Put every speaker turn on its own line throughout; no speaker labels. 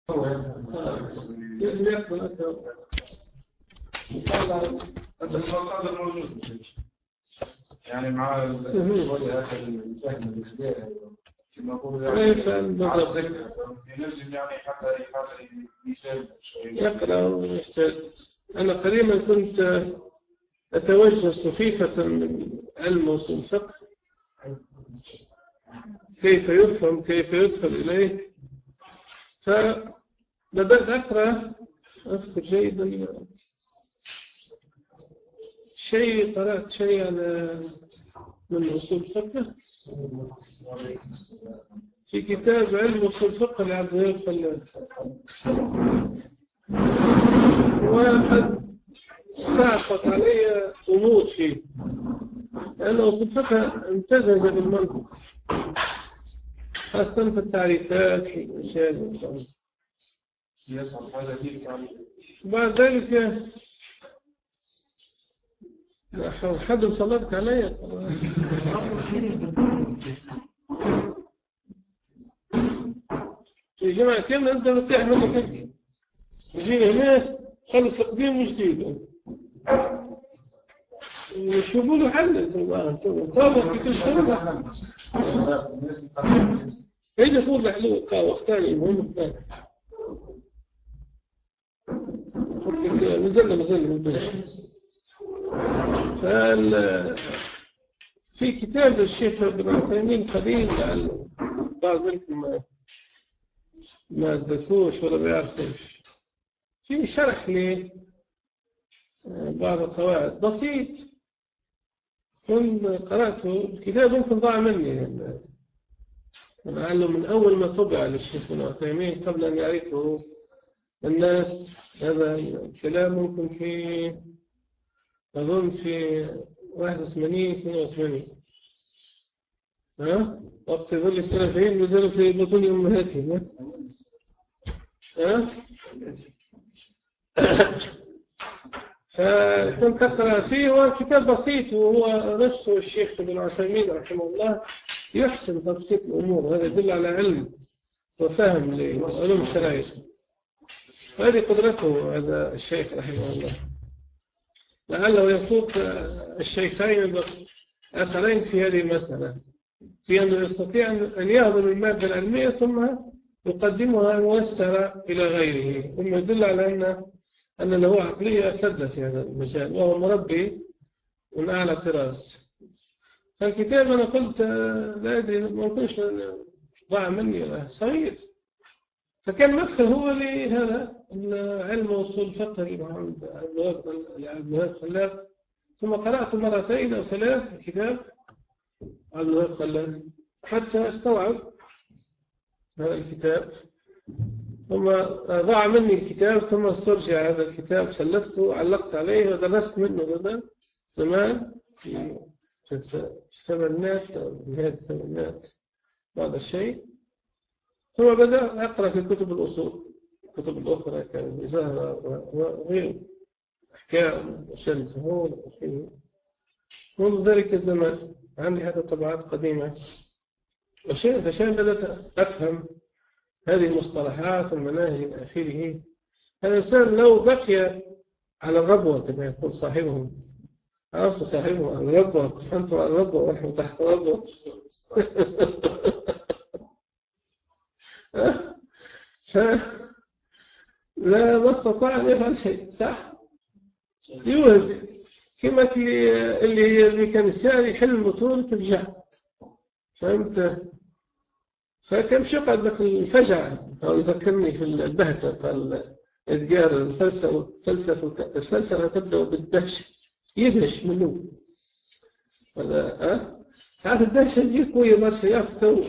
المصادر موجود يعني مع شوية آخر الفهم الإخباري كما أقول يعني مع الذكر ينزل يعني حتى أي حاجة مثال
يقرأ ويحتاج. أنا قريبا كنت أتوجه صفيفة من علم وصول الفقه كيف يفهم كيف يدخل إليه، فبدأت أقرأ أذكر جيدا قرأت شيء على من أصول الفقه في كتاب علم أصول الفقه لعبد الوهاب خلال، وقد صعقت علي أمور فيه لأن أصول الفقه امتزج بالمنطق خاصة في التعريفات في الأشياء. بعد ذلك حد صلتك علي يا جماعة كم أنت مرتاح منك جينا هنا خلص تقديم جديد شو بقولوا حل طابق في كل شهر ايش يقول لحلو طابق ثاني مهم ثاني نزلنا في كتاب الشيخ ابن عثيمين قديم لعله بعض منكم ما درسوش ولا بيعرفوش، في شرح لي بعض القواعد بسيط كنت قرأته الكتاب ممكن ضاع مني يعني. لعله من أول ما طبع للشيخ ابن عثيمين قبل أن يعرفه الناس. هذا الكلام ممكن في أظن في 81 ها وقت ظل السلفيين نزلوا في بطون أمهاتهم فكنت أقرأ فيه. هو كتاب بسيط وهو نفسه الشيخ ابن عثيمين رحمه الله يحسن تبسيط الأمور، هذا يدل على علم وفهم لعلوم الشرائع، هذه قدرته هذا الشيخ رحمه الله. لعله يفوق الشيخين الآخرين في هذه المسألة في أنه يستطيع أن يهضم المادة العلمية ثم يقدمها موسرة إلى غيره، ثم يدل على أن له عقلية فذة في هذا المجال وهو مربي من أعلى طراز. فالكتاب أنا قلت لا أدري ما يكونش ضاع مني صغير، فكان مدخل هو لهذا علم وصول الفقه لعبد الوهاب خلال، ثم قرأت مرتين أو ثلاث كتاب عبد الوهاب خلال حتى استوعب هذا الكتاب، ثم ضاع مني الكتاب ثم استرجع هذا الكتاب سلفته علقت عليه ودرست منه هذا زمان في الثمانينات أو نهاية الثمانينات بعض الشيء، ثم بدأ أقرأ في كتب الأصول الكتب الأخرى كان زهرة وغير أحكام وشل الفهول منذ ذلك الزمان. عندي هذه طبعات قديمة فشان بدأت أفهم هذه المصطلحات والمناهج إلى آخره. الإنسان لو بقي على الربوة كما يقول صاحبهم، عرفت صاحبهم على الربوة أنتم على الربوة ونحن تحت الربوة لا ما استطاع أن يفعل شيء صح يوهب كما اللي كان السائل يحل المطول ترجع فهمت. فكم شقد لك الفجعة أو يذكرني في البهتة قال إذجار الفلسفة تبدأ بالدهشة يدهش منه هذا ساعات الدهشة تجي قوية مرسى يفتو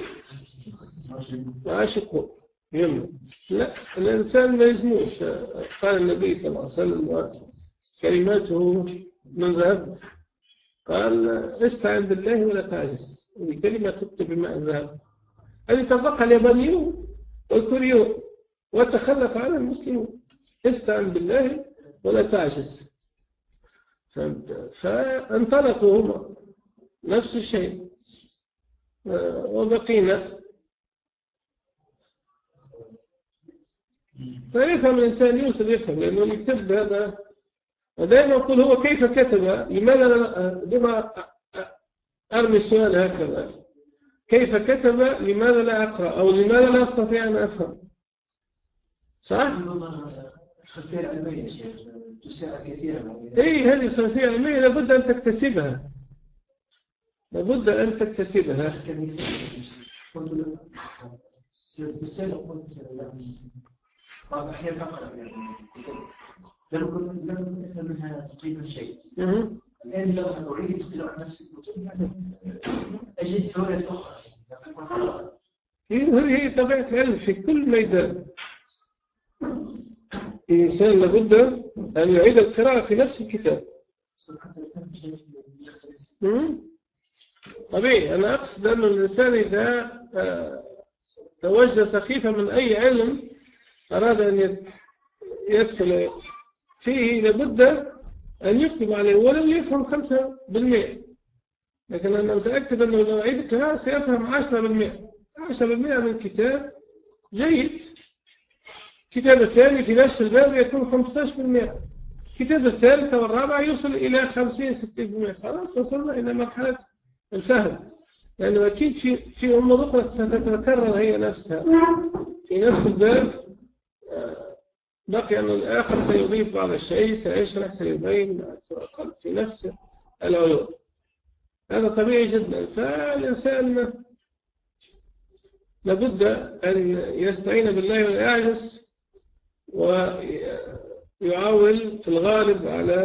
عاشقه يمنع. لا الإنسان ما يزموش. قال النبي صلى الله عليه وسلم كلماته من ذهب قال استعن بالله ولا تعجز، الكلمة تكتب بماء الذهب هذه طبقها اليابانيون والكوريون وتخلف عنها المسلمون استعن بالله ولا تعجز. فانطلقوا هم نفس الشيء وبقينا فيفهم الإنسان يوصل يفهم، لأنه يكتب هذا. ودائما أقول هو كيف كتب، لما أرمي السؤال هكذا، كيف كتب لماذا لا أقرأ، أو لماذا لا أستطيع أن أفهم؟ صح؟
خلفية علمية شيخ تساعد كثيرا.
إيه، هذه الخلفية العلمية لابد أن تكتسبها، لابد أن تكتسبها.
في السنة قلت بعض الأحيان أقرأ لم أفهم منها تقريبا شيء. الآن لو أريد قراءة نفس الكتب أجد فوائد أخرى.
هي طبيعة العلم في كل ميدان. الإنسان لابد أن يعيد القراءة في نفس الكتاب. طبيعي، أنا أقصد أن الإنسان إذا توجه سخيفة من أي علم أراد أن يدخل فيه لابد أن يكتب عليه ولو يفهم 5%، لكن أنا متأكد أنه لو عيد القراءة سيفهم 10%. 10% من كتاب جيد. الكتاب الثاني في نفس الباب يكون 15%. الكتاب الثالث والرابع يوصل إلى 50-60%. خلاص وصلنا إلى مرحلة الفهم، لأنه أكيد في أمور أخرى ستتكرر هي نفسها في نفس الباب. بقي أن الآخر سيضيف بعض الشيء، سيشرح، سيبين أقل في نفس العلوم. هذا طبيعي جدا. فالإنسان لابد أن يستعين بالله ولا يعجز، ويعول في الغالب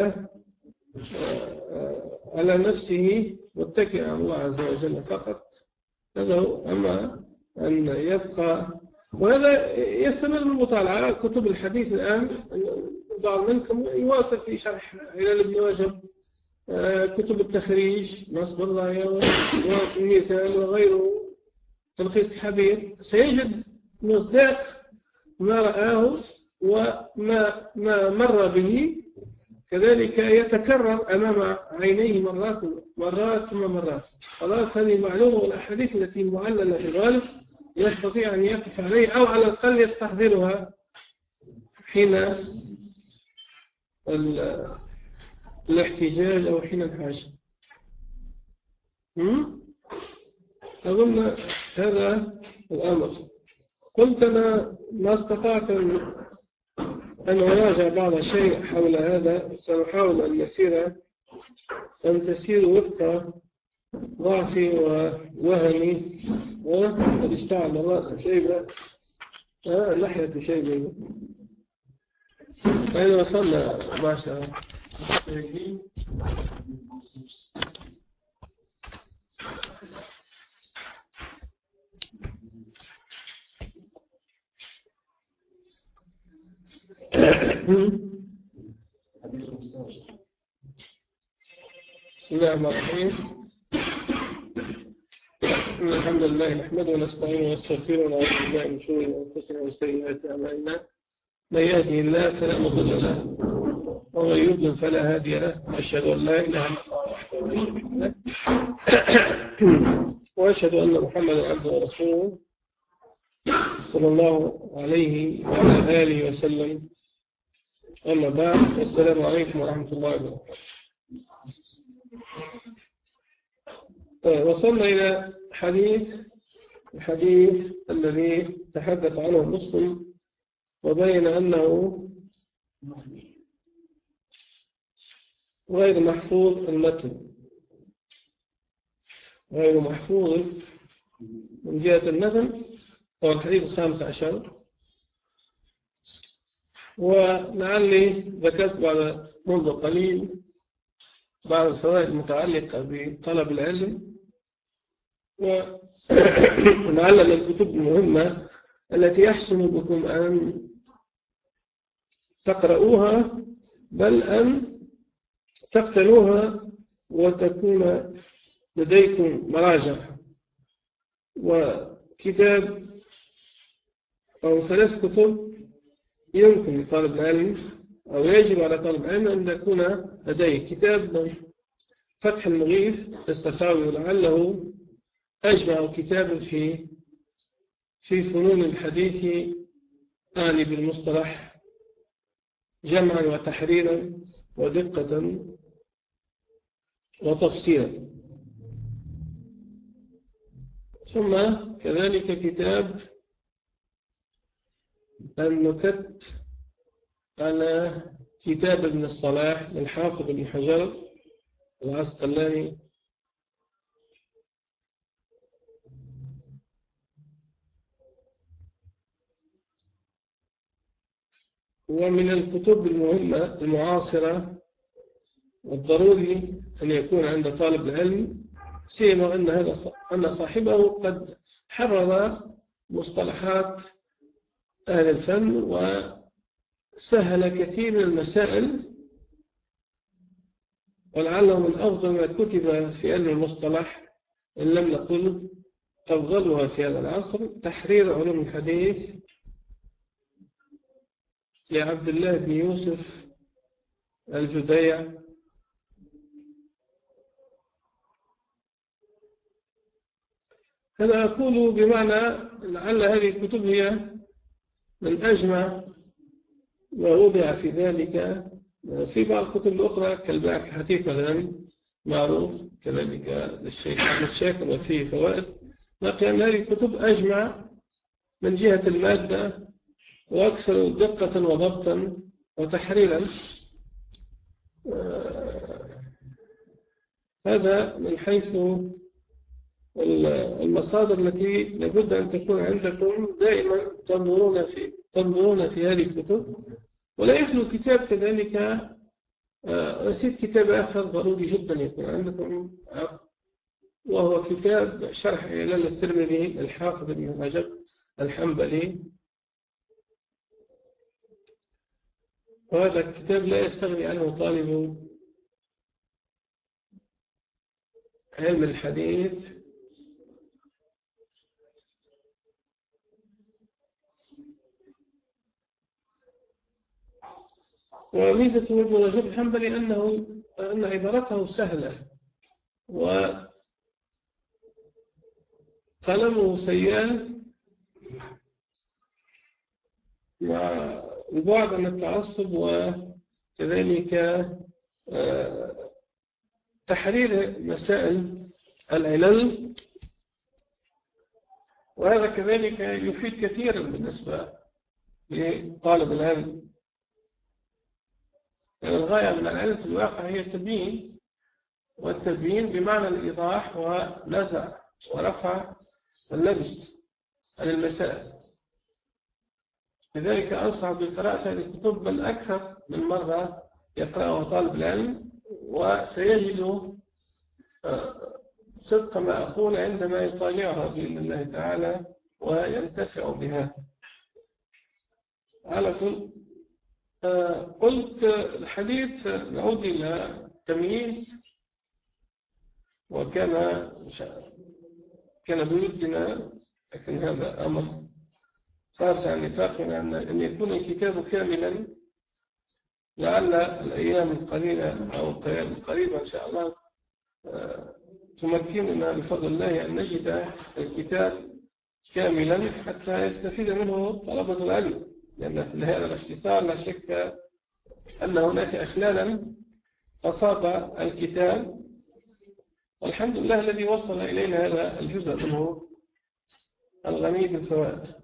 على نفسه متكئا على الله عز وجل فقط. هذا هو. أما أن يبقى، وهذا يستمر المطالعة كتب الحديث الآن. بعض منكم يواصل في شرح هلال بن وجب، كتب التخريج نصب الله والميزان وغيره، تلخيص الحبير، سيجد مصداق ما رآه وما مر به، كذلك يتكرر أمام عينيه مرات ثم مرات. خلاص هذه معلومة، والأحاديث التي معللة في الغالب يستطيع أن يقف عليه، أو على الأقل يستحضرها حين الاحتجاج أو حين الحاجة. أظن هذا الأمر. قلت أنا ما استطعت أن أراجع بعض الشيء حول هذا. سنحاول أن تسير وفق ضعفي ووهمي. وقد اشتعل الرأس شيبة، اللحية شيبة. أين وصلنا؟ ما شاء الله. بسم الله الرحمن الرحيم. الحمد لله نحمده ونستعينه ونستغفره ونعوذ بالله من شرور انفسنا وسيئات اعمالنا. من يهده الله فلا مضل له ومن يضلل فلا هادي له. أشهد أن لا إله إلا الله وحده لا شريك له وأشهد أن محمدا عبده ورسوله صلى الله عليه وعلى آله وسلم. أما بعد، السلام عليكم ورحمة الله وبركاته. وصلنا إلى الحديث الذي تحدث عنه مسلم وبين أنه غير محفوظ المتن، غير محفوظ من جهة المتن. هو الحديث 15. ولعلي ذكرت منذ قليل بعض الفوائد المتعلقة بطلب العلم، ولعل من الكتب المهمة التي يحسن بكم أن تقرؤوها، بل أن تقتنوها وتكون لديكم مراجع. وكتاب أو 3 كتب يمكن لطالب العلم أو يجب على طالب العلم أن يكون لديه: كتاب فتح المغيث السخاوي، ولعله أجمع كتاب في فنون الحديث أعني بالمصطلح جمعا وتحريرا ودقة وتفصيلا. ثم كذلك كتاب النكت على كتاب ابن الصلاح للحافظ ابن حجر العسقلاني، ومن الكتب المهمة المعاصرة والضروري أن يكون عند طالب العلم، سيما أن صاحبه قد حرر مصطلحات أهل الفن وسهل كثير من المسائل، ولعله من أفضل ما كتب في علم المصطلح إن لم نقل أفضلها في هذا العصر تحرير علوم الحديث لعبد الله بن يوسف الجديع. أنا أقول بمعنى لعل هذه الكتب هي من أجمع ما وضع في ذلك. في بعض الكتب الأخرى كالباحث الحديث مثلا معروف كذلك للشيخ أحمد شاكر وفيه فوائد، لكن هذه الكتب أجمع من جهة المادة وأكثر دقة وضبطا وتحريرا. هذا من حيث المصادر التي لابد أن تكون عندكم دائما تنظرون في هذه الكتب. ولا يخلو كتاب كذلك، نسيت كتاب آخر ضروري جدا يكون عندكم، وهو كتاب شرح علل الترمذي للحافظ ابن رجب الحنبلي. وهذا الكتاب لا يستغني عنه طالب علم الحديث. وميزة ابن رجب الحنبلي أن عبارته سهلة وقلمه سيال، مع البعد عن التعصب وكذلك تحرير مسائل العلل. وهذا كذلك يفيد كثيرا بالنسبة لطالب العلم. الغاية من العلم في الواقع هي التبيين، والتبيين بمعنى الإيضاح ونزع ورفع اللبس عن المسائل. لذلك أنصح بقراءة هذه الكتب بل أكثر من مرة يقرأها طالب العلم، وسيجد صدق ما أقول عندما يطالعها بإذن الله تعالى وينتفع بها. على كل قلت الحديث نعود إلى التمييز، كان بودنا، لكن هذا أمر خارج عن نطاقنا أن يكون الكتاب كاملا. لعل الأيام القليلة أو القريبة إن شاء الله تمكننا بفضل الله أن نجد الكتاب كاملا حتى يستفيد منه طلبة العلم، لأن في هذا الاختصار لا شك أن هناك أخلالا أصاب الكتاب، والحمد لله الذي وصل إلينا هذا الجزء منه الغني بالفوائد.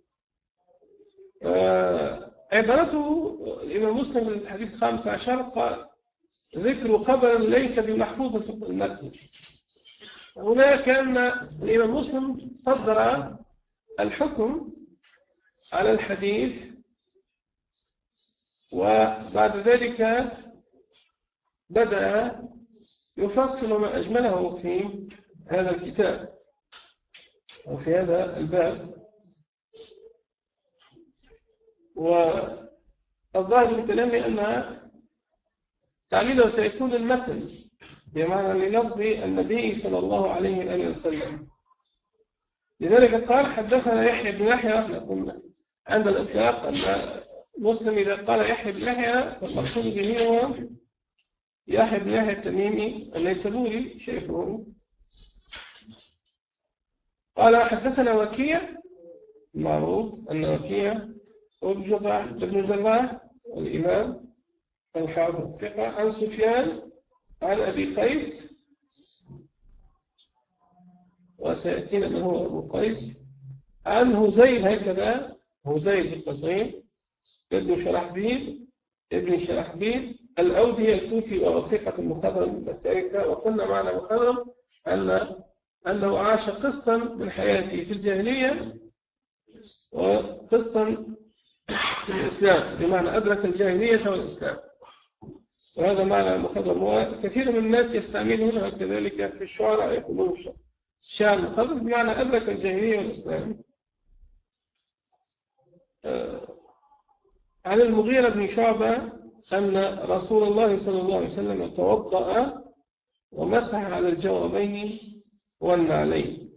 عبارته الإمام مسلم في الحديث 15 قال: ذكر خبر ليس بمحفوظ في المتن. هنا كان الإمام مسلم صدر الحكم على الحديث، وبعد ذلك بدأ يفصل ما أجمله في هذا الكتاب وفي هذا الباب. والظاهر من كلامي أن تعليله سيكون المتن بمعنى للفظ النبي صلى الله عليه وآله وسلم. لذلك قال: حدثنا يحيى بن يحيى. قلنا عند الإطلاق أن مسلم إذا قال يحيى بن يحيى فالمقصود به هو يحيى بن يحيى التميمي النيسابوري شيخه. قال: حدثنا وكيع، معروف أن وكيع وابن جراح الإمام الحافظ ثقة عن سفيان عن أبي قيس، وسيأتينا من هو أبو قيس، عن هزيل هكذا، هزيل بالتصغير ابن شرحبيل الأودي الكوفي وثقة مخضرم بالتاريخ. وقلنا معنى مخضرم أنه عاش قسطا من حياته في الجاهلية وقسطا في الإسلام، بمعنى أدرك الجاهلية والإسلام، وهذا معنى مخضرم. وكثير من الناس يستعملونه كذلك في الشعراء، يقولون شعر مخضرم بمعنى أدرك الجاهلية والإسلام. عن المغيرة بن شعبة أن رسول الله صلى الله عليه وسلم توضأ ومسح على الجوربين والنعلين.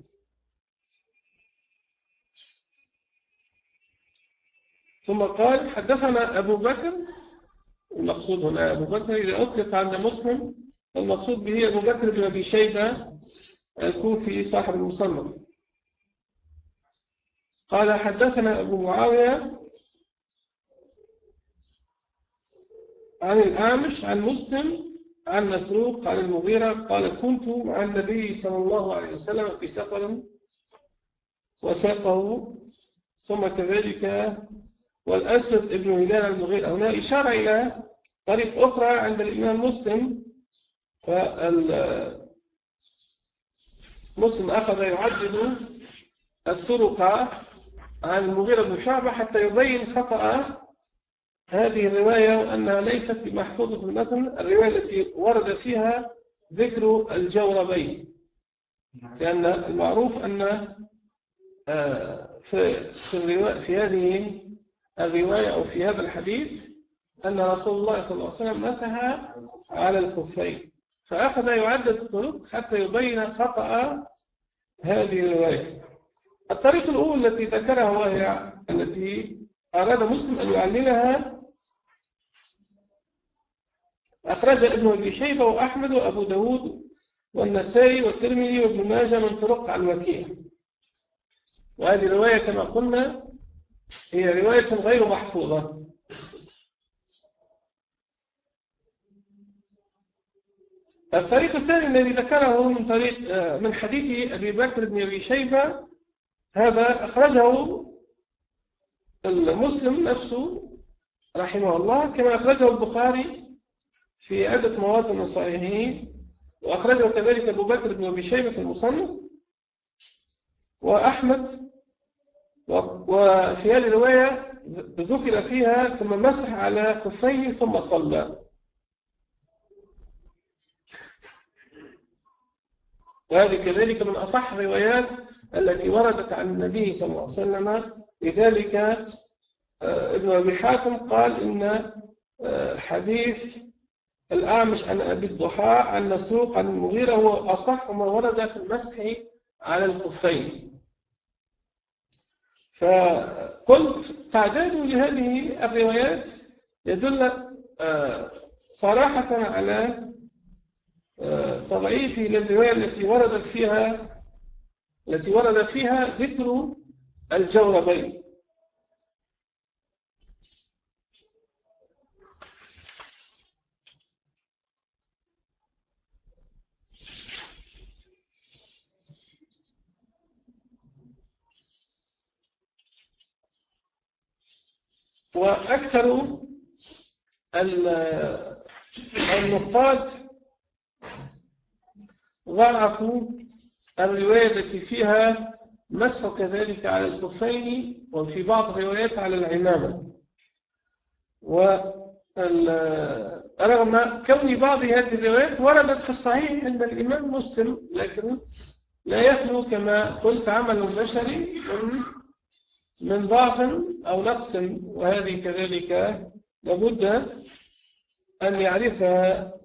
ثم قال حدثنا أبو بكر، المقصود هنا أبو بكر إذا أطلق عند مسلم المقصود به أبو بكر بن أبي شيبة الكوفي صاحب المصنف. قال حدثنا أبو معاوية عن الأعمش عن مسلم عن مسروق عن المغيرة قال كنت مع النبي صلى الله عليه وسلم في سفر وساقه، ثم كذلك والأسد ابن هلال المغيرة. هنا إشارة إلى طريق أخرى عند الإمام مسلم، فالمسلم أخذ يعدد الطرق عن المغيرة بن شعبة حتى يبين خطأ هذه الرواية وأنها ليست بمحفوظة في المتن، الرواية التي ورد فيها ذكر الجوربين، لأن المعروف أن في هذه الرواية أو في هذا الحديث أن رسول الله صلى الله عليه وسلم مسح على الخفين، فأخذ يعدد الطرق حتى يبين خطأ هذه الرواية. الطريقة الأولى التي ذكرها وهي التي أراد مسلم أن يعللها أخرج ابن أبي شيبة وأحمد وأبو داود والنسائي والترمذي وابن ماجه من طرق عن وكيع، وهذه الرواية كما قلنا هي رواية غير محفوظة. الطريق الثاني الذي ذكره من حديث أبي بكر بن أبي شيبة، هذا أخرجه المسلم نفسه رحمه الله كما أخرجه البخاري في عدة مواطن من صحيحه، وأخرجه كذلك أبو بكر بن أبي شيبة في المصنف وأحمد. وفي هذه الرواية ذكر فيها ثم مسح على خفيه ثم صلى، وهذه كذلك من أصح الروايات التي وردت عن النبي صلى الله عليه وسلم. لذلك ابن أبي حاتم قال إن حديث الأعمش عن أبي الضحى عن مسروق عن المغيرة هو أصح ما ورد في المسح على الخفين. فقلت تعداد لهذه الروايات يدل صراحة على تضعيف للرواية التي ورد فيها ذكر الجوربين. وأكثر النقاد ضعفوا الرواية التي فيها مسح كذلك على الخفين، وفي بعض الروايات على العمامة. ورغم كون بعض هذه الروايات وردت في الصحيح عند الإمام مسلم، لكن لا يخلو كما قلت عمل بشري من ضعف أو نقص، وهذه كذلك لابد أن يعرفها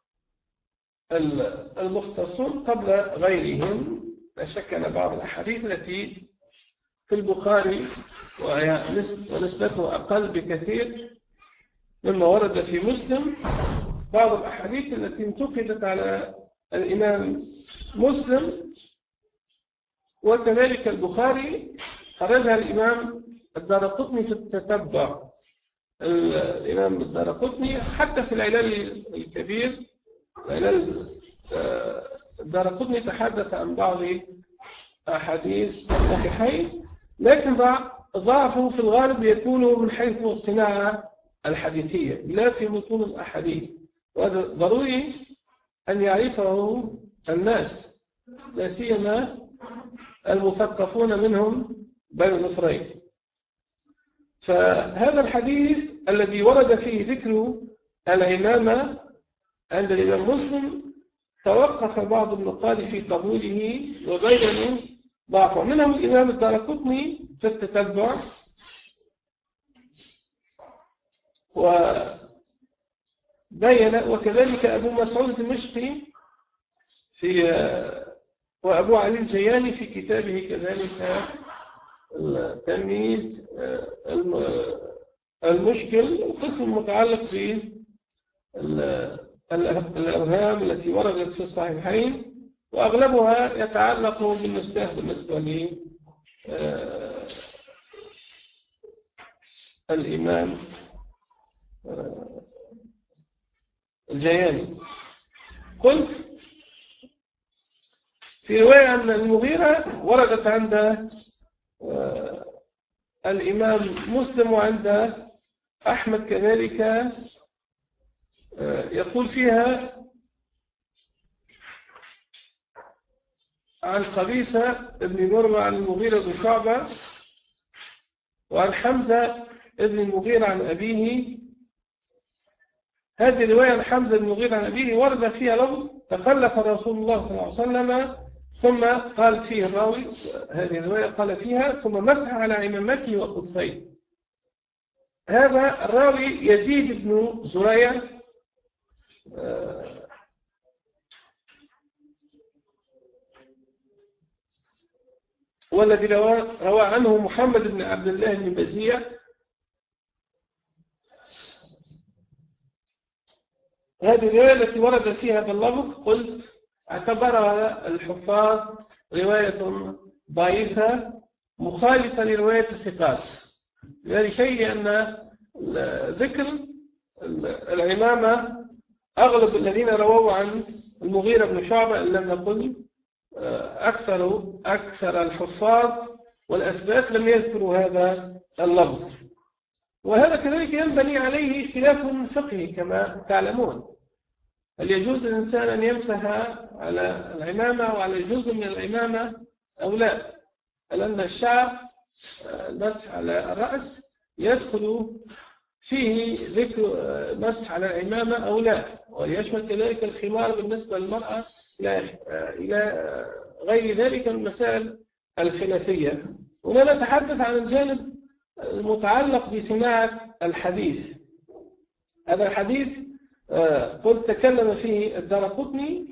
المختصون قبل غيرهم. لا شك أن بعض الأحاديث التي في البخاري ونسبته أقل بكثير مما ورد في مسلم، بعض الأحاديث التي انتقدت على الإمام مسلم وكذلك البخاري خرجها الإمام الدارقطني في التتبع. الإمام الدارقطني حتى في العلل الكبير الدارقطني تحدث عن بعض أحاديث الصحيحين، لكن ضعفه في الغالب يكون من حيث الصناعة الحديثية لا في متون الأحاديث، وهذا ضروري أن يعرفه الناس لا سيما المثقفون منهم بين النفرين. فهذا الحديث الذي ورد فيه ذكر الإمامة عند الإمام مسلم توقف بعض النقاد في قبوله وبينوا ضعفه، منهم الإمام الدارقطني في التتبع، وكذلك أبو مسعود الدمشقي وأبو علي الجياني في كتابه كذلك التمييز المشكل، القسم المتعلق بالأوهام التي وردت في الصحيحين، وأغلبها يتعلق بالنسبة الإمام الجياني. قلت في رواية أن المغيرة وردت عند الإمام مسلم وعند أحمد كذلك، يقول فيها عن قبيصة ابن مرة عن المغيرة بن شعبة، وعن حمزة ابن المغيرة عن أبيه. هذه الرواية عن حمزة بن المغيرة عن أبيه ورد فيها لفظ تخلف رسول الله صلى الله عليه وسلم، ثم قال فيه الراوي هذه الرواية قال فيها ثم مسح على عمامته وخفيه. هذا الراوي يزيد بن زريع والذي روى عنه محمد بن عبد الله بن بزيع. هذه الرواية التي ورد فيها هذا اللفظ قلت اعتبرها الحفاظ رواية ضعيفة مخالفة لرواية الثقات، لهذا شيء لأن ذكر العمامة أغلب الذين رووا عن المغيرة بن شعبة إن لم نقل أكثر الحفاظ والأثبات لم يذكروا هذا اللفظ، وهذا كذلك ينبني عليه خلاف فقهي كما تعلمون. هل يجوز للإنسان أن يمسح على العمامة وعلى جزء من العمامة أو لا؟ لأن الشعر المسح على الرأس يدخل فيه ذكر مسح على العمامة أو لا، ويشمل كذلك الخمار بالنسبة للمرأة إلى غير ذلك من المسائل الخلافية. هنا نتحدث عن الجانب المتعلق بصناعة الحديث. هذا الحديث قلت تكلم فيه الدارقطني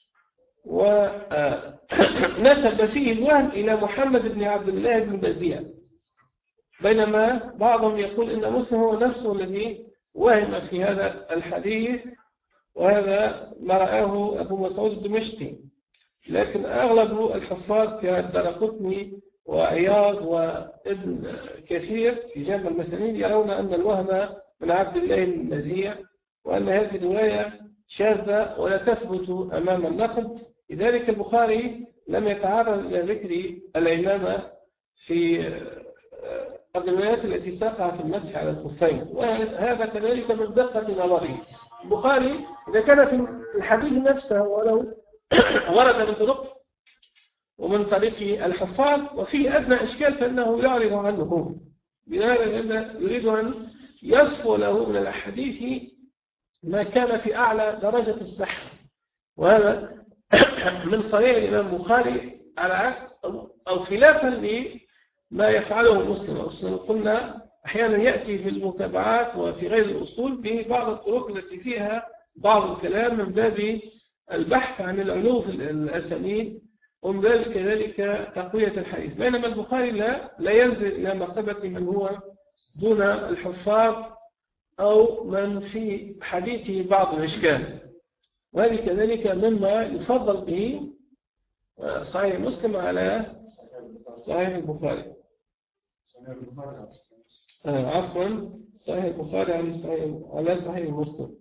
ونسب فيه الوهم إلى محمد بن عبد الله بن بزيع، بينما بعضهم يقول إن مسلم هو نفسه الذي وهم في هذا الحديث، وهذا ما رآه أبو مسعود الدمشقي. لكن أغلب الحفاظ كالدارقطني وعياض وابن كثير في جامع المسانيد يرون أن الوهم من عبد الله بن بزيع، وأن هذه الرواية شاذة ولا تثبت أمام النقد. لذلك البخاري لم يتعرض إلى ذكر العمامة في الروايات التي ساقها في المسح على الخفين، وهذا كذلك من دقة نظره. البخاري إذا كان في الحديث نفسه ولو ورد من طرق ومن طريق الحفاظ وفيه أدنى إشكال فإنه يعرض عنه، بهذا يريد أن يصفو له من الحديث ما كان في أعلى درجة الصحة، وهذا من صنيع الإمام البخاري أو خلافا لما يفعله مسلم. قلنا أحيانا يأتي في المتابعات وفي غير الأصول ببعض الطرق التي فيها بعض الكلام من باب البحث عن العلو في الأسانيد ومن باب كذلك تقوية الحديث، بينما البخاري لا ينزل إلى مرتبة من هو دون الحفاظ أو من في حديثه بعض الإشكال. وهذه كذلك مما يفضل به صحيح مسلم على صحيح البخاري. عفوا صحيح البخاري على صحيح مسلم.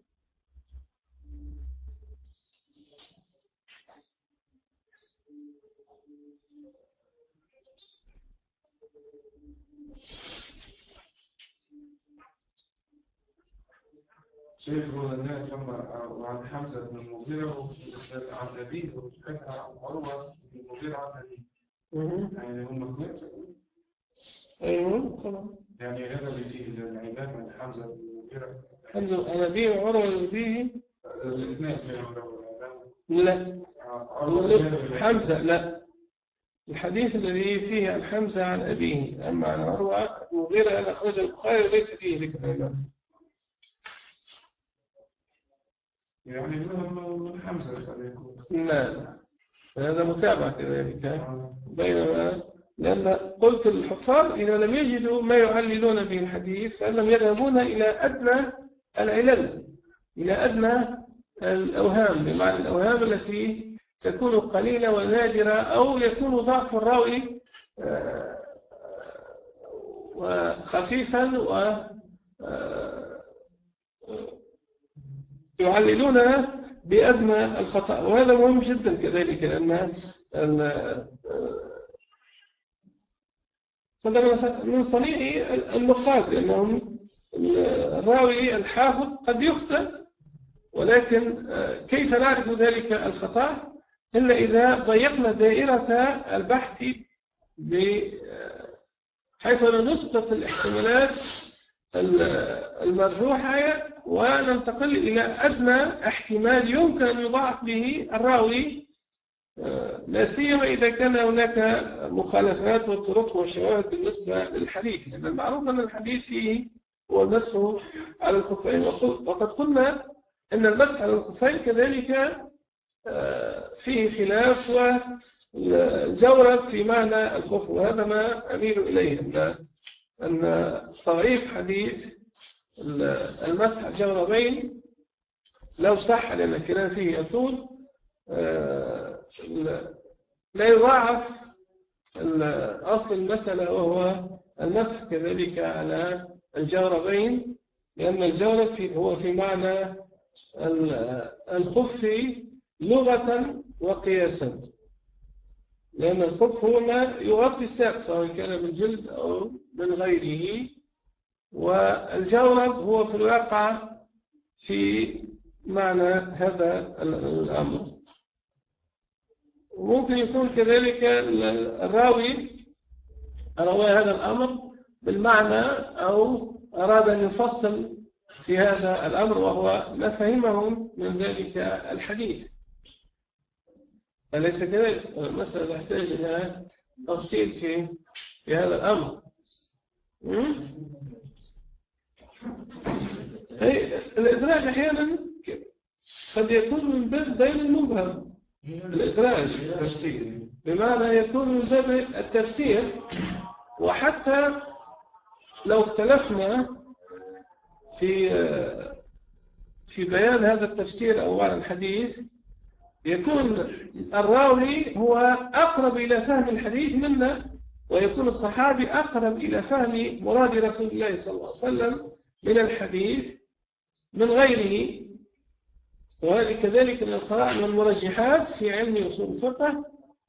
شيخ الناس وعن حمزة بن المغيرة عن أبيه وحكى عن عروة بن المغيرة عن أبيه. يعني هم اثنين.
أيوه خلاص.
يعني هذا اللي فيه العلام عن حمزة بن المغيرة.
حمزة عن أبيه وعروة عن أبيه.
الاثنين فيهم
لا. حمزة لا. الحديث الذي فيه عن حمزة عن أبيه، أما عن عروة بن المغيرة أنا أخرج البخاري وليس فيه ذكر الإمام.
يعني من حمزة
لا هذا متابع كذلك. بينما لأن قلت الحفاظ إذا لم يجدوا ما يعللون به الحديث فإنهم يذهبون إلى أدنى العلل، إلى أدنى الأوهام، بمعنى الأوهام التي تكون قليلة ونادرة أو يكون ضعف الراوي وخفيفا يعللونها بأدنى الخطأ. وهذا مهم جدا كذلك، لأن من صنيع النقاد، لأنهم الراوي الحافظ قد يخطئ، ولكن كيف نعرف ذلك الخطأ إلا إذا ضيقنا دائرة البحث حيث نسقط الاحتمالات المرجوحة وننتقل إلى أدنى احتمال يمكن أن يضاعف به الراوي، لا سيما إذا كان هناك مخالفات وطرق وشواهد بالنسبة للحديث، لأن المعروف أن الحديث فيه هو المسح على الخفين، وقد قلنا أن المسح على الخفين كذلك فيه خلاف والجورب في معنى الخف، وهذا ما أميل إليه، أن تضعيف حديث المسح الجوربين لو صح، لأن الكلام فيه يطول، لا يضاعف أصل المسألة وهو المسح كذلك على الجوربين، لأن الجورب هو في معنى الخف لغة وقياسا، لأن الخف هو ما يغطي الساق سواء كان بالجلد أو من غيره، والجورب هو في الواقع في معنى هذا الأمر. ممكن يكون كذلك الراوي روى هذا الأمر بالمعنى أو أراد أن يفصل في هذا الأمر وهو ما فهمه من ذلك الحديث، أليس كذلك؟ المسألة تحتاج إلى تفصيل في هذا الأمر. الإدراج أحيانا قد يكون من باب بين المبهم، الإدراج بمعنى يكون من باب التفسير، وحتى لو اختلفنا في بيان هذا التفسير أو معنى الحديث، يكون الراوي هو أقرب إلى فهم الحديث منا، ويكون الصحابي أقرب إلى فهم مراد رسول الله صلى الله عليه وسلم من الحديث من غيره. وهذه كذلك من القواعد والمرجحات في علم أصول الفقه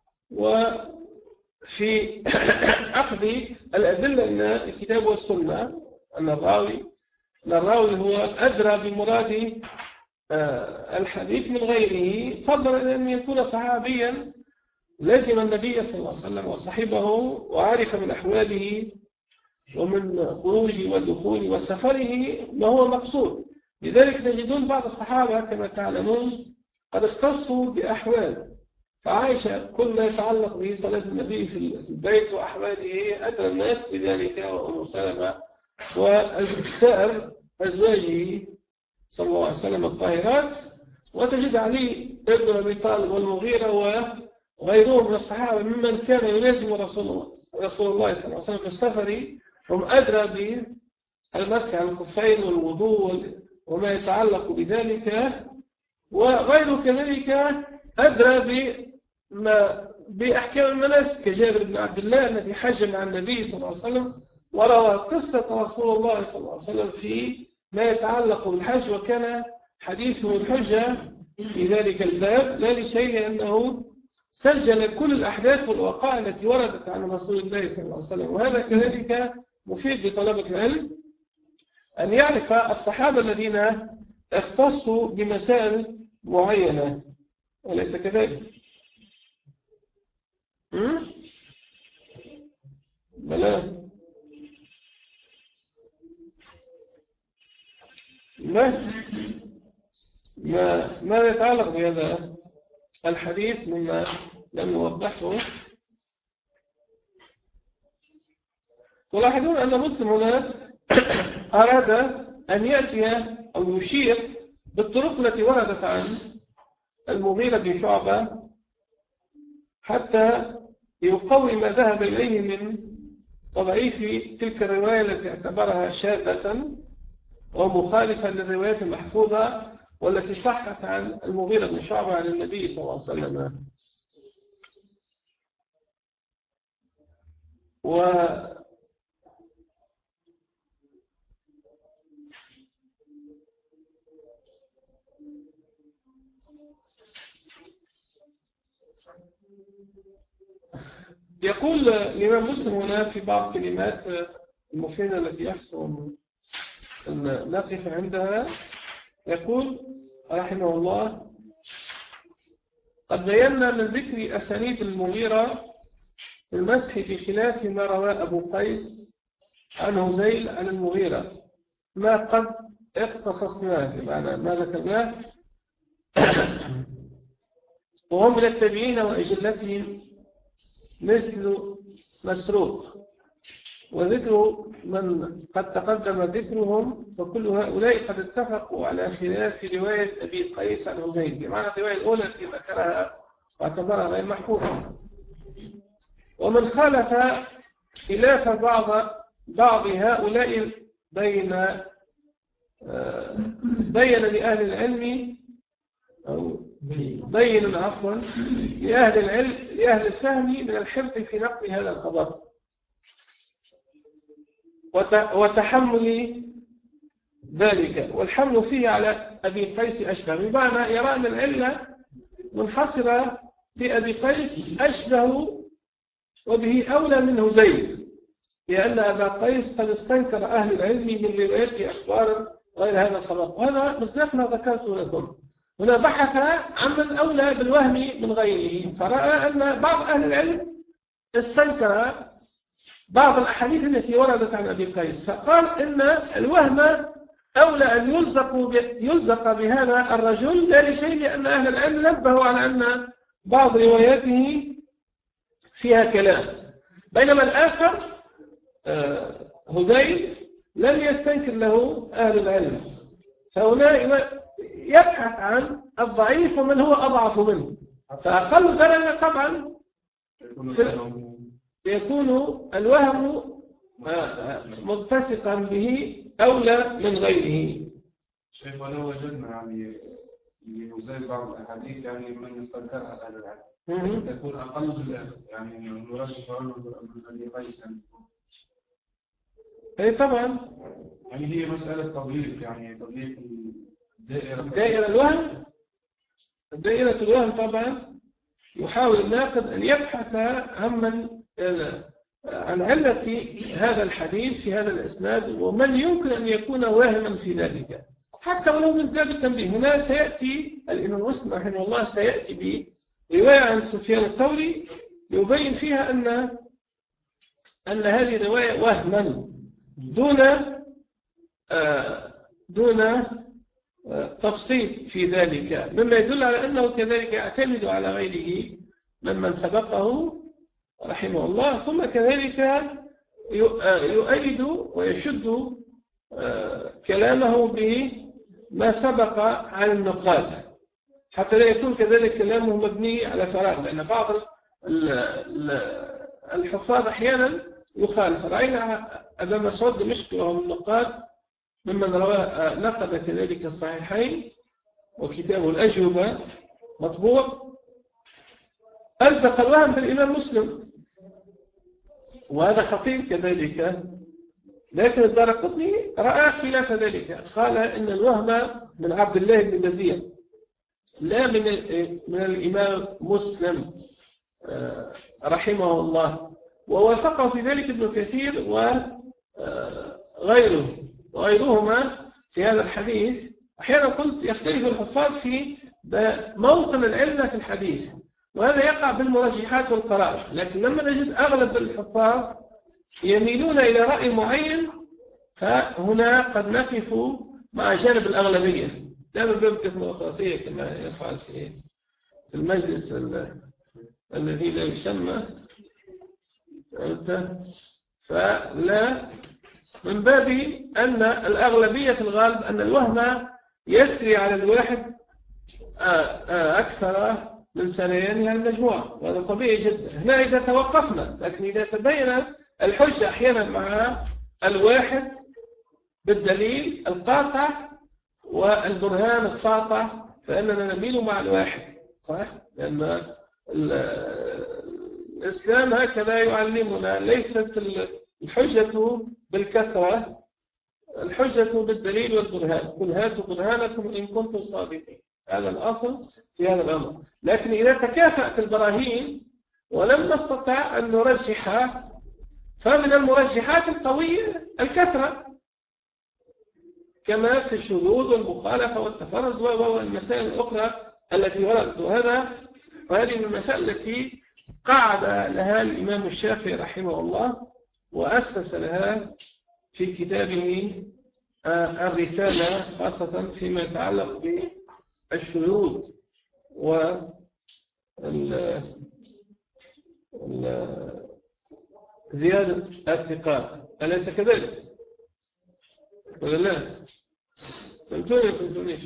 وفي أخذ الأدلة من الكتاب والسنة، أن الراوي هو أدرى بمراد الحديث من غيره، فضلا أن يكون صحابيا لازم النبي صلى الله عليه وسلم وصحبه وعارف من أحواله ومن خروجه والدخول وسفره ما هو مقصود. لذلك تجدون بعض الصحابة كما تعلمون قد اختصوا بأحوال، فعائشة كل ما يتعلق به صلاة النبي في البيت وأحواله أدرى الناس بذلك، وأم سلمة وسائر أزواجه صلى الله عليه وسلم الطاهرات. وتجد علي ابن أبي طالب والمغيرة وغيرهم من الصحابة ممن كان يلازم رسول الله صلى الله عليه وسلم في السفر، هم أدرى بالمسح على الخفين والوضوء وما يتعلق بذلك، وغيره كذلك أدرى بأحكام المناسك كجابر بن عبد الله الذي حج مع النبي صلى الله عليه وسلم وروى قصة رسول الله صلى الله عليه وسلم في ما يتعلق بالحج، وكان حديثه الحجة في ذلك الباب لا لشيء لأنه سجل كل الأحداث والوقائع التي وردت عن رسول الله صلى الله عليه وسلم. وهذا كذلك مفيد لطلبة العلم أن يعرف الصحابة الذين اختصوا بمسائل معينة، وليس كذلك. بلى ما يتعلق بهذا الحديث مما لم نوضحه. تلاحظون أن مسلم هنا أراد أن يأتي أو يشير بالطرق التي وردت عن المغيرة بن شعبة حتى يقوي ما ذهب إليه من تضعيف تلك الرواية التي اعتبرها شاذة ومخالفة للروايات المحفوظة والتي صحت عن المغيرة بن شعبة عن النبي صلى الله عليه وسلم. يقول الإمام مسلم هنا في بعض كلمات المفيدة التي يحسن أن نقف عندها. يقول رحمه الله: قد بينا من ذكر أسانيد المغيرة في المسح بخلاف ما روى أبو قيس عن هزيل عن المغيرة ما قد اختصصناه، بمعنى ما ذكرناه، وهم من التابعين وأجلتهم مثل مسروق، وذكر من قد تقدم ذكرهم، فكل هؤلاء قد اتفقوا على خلاف رواية أبي قيس عن هزيل، بمعنى الرواية الأولى التي ذكرها واعتبرها غير محفوظة. ومن خالف خلاف بعض هؤلاء بين لأهل العلم أو بين عفوا لأهل الفهم من الحفظ في نقل هذا الخبر وتحمل ذلك، والحمل فيه على أبي قيس أشبه، بمعنى يرى أن العلة منحصرة في أبي قيس أشبه وبه أولى من هزيل، لأن أبا قيس قد استنكر أهل العلم من رواية أخبار غير هذا الخبر. وهذا مصداق ما ذكرته لكم. هنا بحث عن من أولى بالوهم من غيره، فرأى أن بعض أهل العلم استنكر بعض الأحاديث التي وردت عن أبي قيس، فقال إن الوهم أولى أن يلزق بهذا الرجل لا لشيء، لأن أهل العلم نبهوا على أن بعض رواياته فيها كلام، بينما الآخر هزيل لم يستنكر له أهل العلم. فهنا يبحث عن الضعيف ومن هو أضعف منه، فأقل درجة طبعا يكون الوهم متسقا به أولى من غيره.
شيخ، ولو وجدنا يعني لهزيل بعض الأحاديث يعني من استنكرها أهل العلم يكون أقل يعني نرجح عنه من أبي قيس.
أي طبعا،
يعني هي مسألة تضييق، يعني تضييق
دائرة الوهم طبعا. يحاول الناقد أن يبحث عن علة هذا الحديث في هذا الإسناد ومن يمكن أن يكون واهما في ذلك، حتى ولو من باب التنبيه. هنا سيأتي الإمام مسلم رحمه الله سيأتي برواية عن سفيان الثوري يبين فيها أن هذه الرواية وهما دون تفصيل في ذلك، مما يدل على أنه كذلك يعتمد على غيره ممن سبقه رحمه الله، ثم كذلك يؤيد ويشد كلامه بما سبق عن النقاد، حتى لا يكون كذلك كلامه مبني على فراغ، لأن بعض الحفاظ أحيانا يخالف. رأينا أبا مسعود دمشقي وهو من النقاد ممن نقد كذلك الصحيحين وكتابه الأجوبة مطبوع، ألفق الوهم بالإمام مسلم، وهذا خطير كذلك لكن الدارقطني رأى خلاف ذلك، قال إن الوهم من عبد الله بن بزيع لا من الإمام مسلم رحمه الله، ووافقه في ذلك ابن كثير وغيرهما في هذا الحديث. أحيانا قلت يختلف الحفاظ في موطن العلة في الحديث، وهذا يقع بالمرجحات والقرائن، لكن لما نجد أغلب الحفاظ يميلون إلى رأي معين، فهنا قد نقف مع جانب الأغلبية لا من باب الديمقراطية كما يفعل في المجلس الذي لا يسمى، فلا من باب أن الأغلبية في الغالب أن الوهم يسري على الواحد أكثر من سنيين المجموعة، وهذا طبيعي جدا. هنا إذا توقفنا، لكن إذا تبين الحجة أحيانا مع الواحد بالدليل القاطع والبرهان الساطع فإننا نميل مع الواحد، صح؟ لأن الإسلام هكذا يعلمنا، ليست الحجة بالكثرة، الحجة بالدليل والبرهان. قل هاتوا برهانكم إن كنتم صادقين، هذا الأصل في هذا الأمر. لكن إذا تكافأت البراهين ولم نستطع أن نرجحها، فمن المرجحات القوية الكثرة، كما في الشذوذ والمخالفة والتفرد والمسائل الأخرى التي وردت. وهذه من المسائل التي قعد لها الإمام الشافعي رحمه الله وأسس لها في كتابه الرسالة، خاصة فيما يتعلق بالشذوذ زيادة الثقات. أليس كذلك؟ ولا لا؟ فهمتوني؟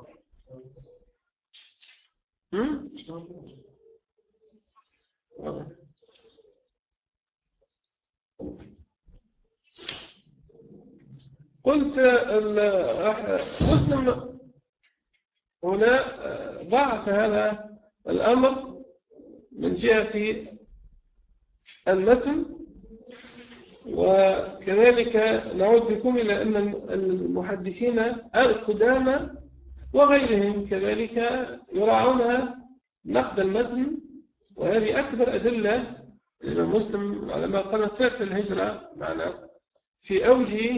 قلت مسلم هنا ضعف هذا الأمر من جهة المتن، وكذلك نعود بكم إلى أن المحدثين القدامى وغيرهم كذلك يراعون نقد المتن، وهذه أكبر أدلة للمسلم على ما قال ثالث الهجرة معنا في أوجه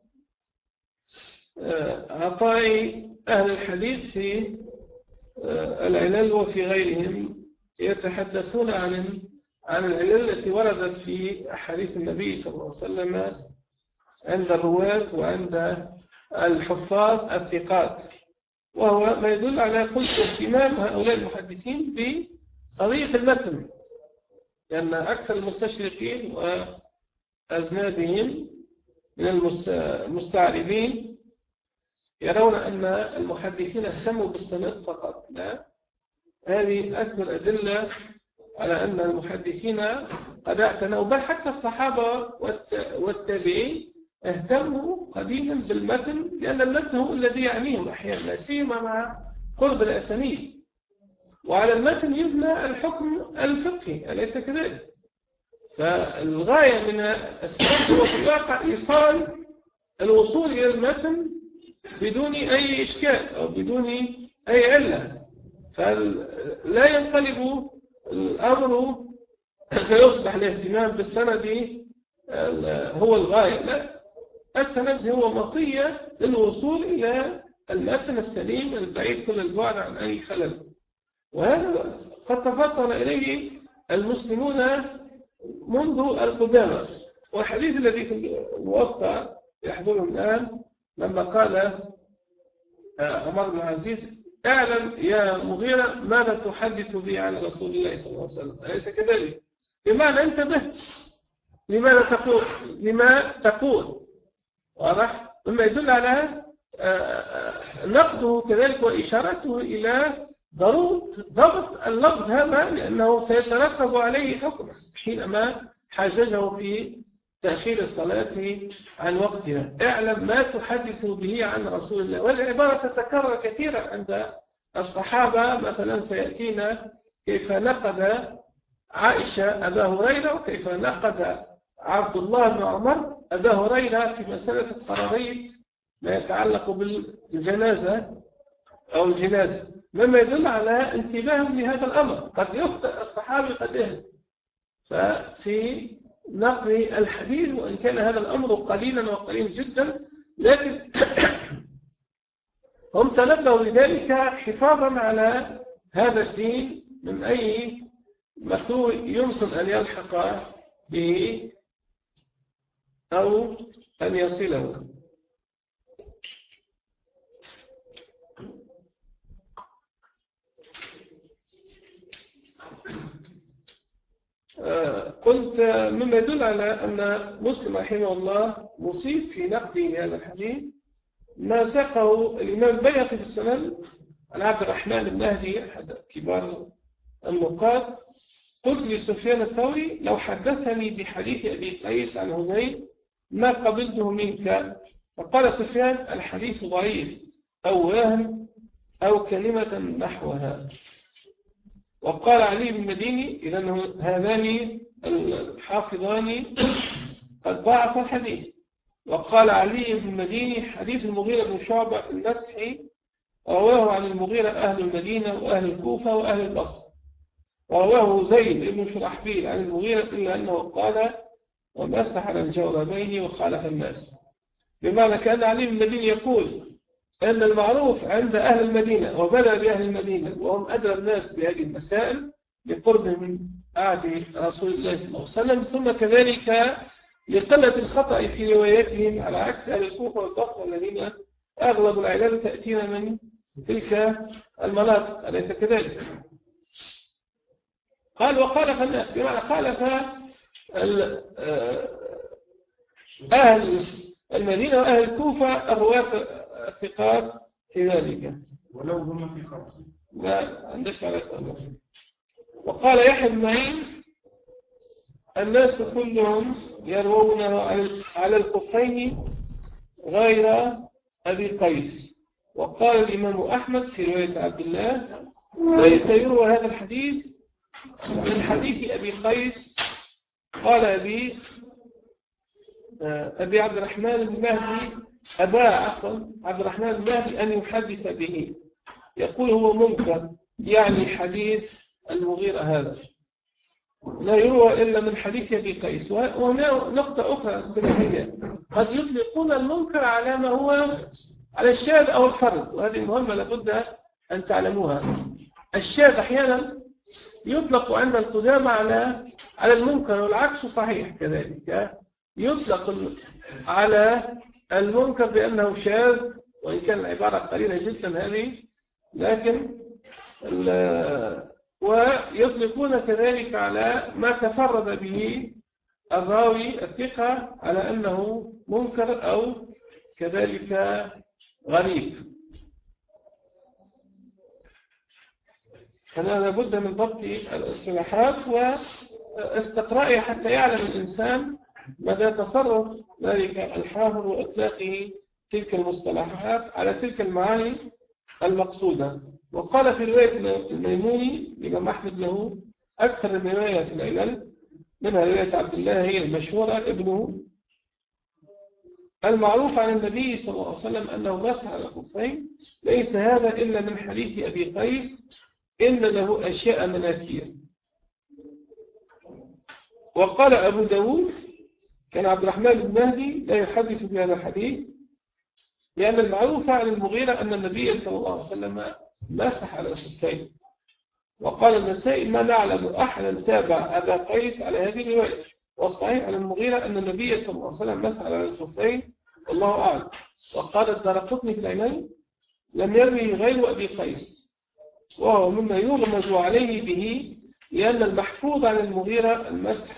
عطاء أهل الحديث في العلل وفي غيرهم، يتحدثون عن العلل التي وردت في أحاديث النبي صلى الله عليه وسلم عند الرواة وعند الحفاظ الثقات، وهو ما يدل على قلت اهتمام هؤلاء المحدثين بقضية المتن، لأن أكثر المستشرقين وأذنابهم من المستعربين يرون أن المحدثين اهتموا بالسند فقط. لا، هذه أكبر أدلة على أن المحدثين قد اعتنوا، بل حتى الصحابة والتابعين اهتموا قديما بالمتن، لأن المتن هو الذي يعنيهم أحيانا، سيما مع قرب الأسانيد، وعلى المتن يبنى الحكم الفقهي، أليس كذلك؟ فالغاية من السند هو في الواقع إيصال الوصول إلى المتن بدون أي إشكال أو بدون أي علة، فلا ينقلب الأمر فيصبح الاهتمام بالسند هو الغاية. لا، السند هو مطية للوصول إلى المتن السليم البعيد كل البعد عن أي خلل، وهذا قد تفطن إليه المسلمون منذ القدامى. والحديث الذي في الموطأ يحضرهم الآن لما قال عمر بن العزيز: اعلم يا مغيرة ماذا تحدث به عن رسول الله صلى الله عليه وسلم، أليس كذلك؟ بمعنى انتبه لما تقول، واضح؟ مما يدل على نقده كذلك وإشارته إلى ضرورة ضبط اللفظ هذا، لأنه سيترتب عليه حكم حينما حاججه في تأخير الصلاة عن وقتها. اعلم ما تحدث به عن رسول الله. والعبارة تتكرر كثيرا عند الصحابة، مثلا سيأتينا كيف نقد عائشة أبا هريرة، وكيف نقد عبد الله بن عمر أبا هريرة في مسألة القراريط ما يتعلق بالجنازة أو الجنازة، مما يدل على انتباههم لهذا الأمر. قد يخطئ الصحابي قد يهدى ففي نقل الحديث، وإن كان هذا الأمر قليلا وقليل جدا، لكن هم تنبهوا لذلك حفاظا على هذا الدين من أي مكروه يمكن أن يلحق به أو أن يصله. قلت مما يدل على أن مسلم رحمه الله مصيب في نقده هذا الحديث ما ساقه الإمام البيهقي في السنن عن عبد الرحمن النهدي أحد كبار النقاد. قلت لسفيان الثوري لو حدثني بحديث أبي قيس عن هذيل ما قبلته منك، فقال سفيان الحديث ضعيف أو وهم أو كلمة نحوها. وقال علي بن المديني إذا هذان الحافظان قد ضعف الحديث. وقال علي بن المديني حديث المغيرة بن شعبة في المسح رواه عن المغيرة أهل المدينة وأهل الكوفة وأهل البصرة، ورواه زيد بن شرحبيل عن المغيرة إلا أنه قال ومسح على الجوربين وخالف الناس، بمعنى كأن علي بن المديني يقول أن المعروف عند أهل المدينة وبدأ بأهل المدينة وهم أدرى الناس بهذه المسائل لقرب من عهد رسول الله صلى الله عليه وسلم، ثم كذلك لقلة الخطأ في رواياتهم على عكس أهل الكوفة والبصرة الذين أغلب العلال تأتينا من تلك المناطق، أليس كذلك؟ قال وخالف الناس، بمعنى خالف أهل المدينة وأهل الكوفة الرواة الثقات في ذلك
ولو هم ثقات
لا عندش على الأمر. وقال يحيى بن معين الناس كلهم يروونه على الخفين غير أبي قيس. وقال الإمام أحمد في رواية عبد الله ليس يروى هذا الحديث من حديث أبي قيس. قال أبي عبد الرحمن المهدي عبد الرحمن المهدي أن يحدث به، يقول هو منكر، يعني حديث المغيرة هذا لا يروى إلا من حديث أبي قيس. وهنا نقطة أخرى استماعية، قد يطلقون المنكر على ما هو على الشاذ أو الفرد، وهذه مهمة لابد أن تعلموها. الشاذ أحيانا يطلق عند القدامى على المنكر، والعكس صحيح كذلك، يطلق على المنكر بأنه شاذ، وإن كان العبارة قليلة جدا هذه، لكن ويطلقون كذلك على ما تفرد به الراوي الثقة على أنه منكر أو كذلك غريب. فلا لابد من ضبط الاصطلاحات واستقرائها حتى يعلم الإنسان مدى تصرف ذلك الحافظ وإطلاقه تلك المصطلحات على تلك المعاني المقصودة. وقال في رواية الميموني الإمام أحمد له أكثر الرواية في العلل، منها رواية عبد الله هي المشهورة ابنه المعروف عن النبي صلى الله عليه وسلم أنه مسح على الخفين، ليس هذا إلا من حديث أبي قيس إن له أشياء مناكير. وقال أبو داود كان عبد الرحمن بن مهدي لا يحدث بهذا الحديث، لأن المعروف عن المغيرة أن النبي صلى الله عليه وسلم مسح على الخفين. وقال النسائي ما نعلم أحدا تابع أبا قيس على هذه الرواية، والصحيح عن المغيرة أن النبي صلى الله عليه وسلم مسح على الخفين والله أعلم. وقال الدارقطني في العينين لم يروي غير أبي قيس، وهو مما يغمز عليه به، لأن المحفوظ عن المغيرة المسح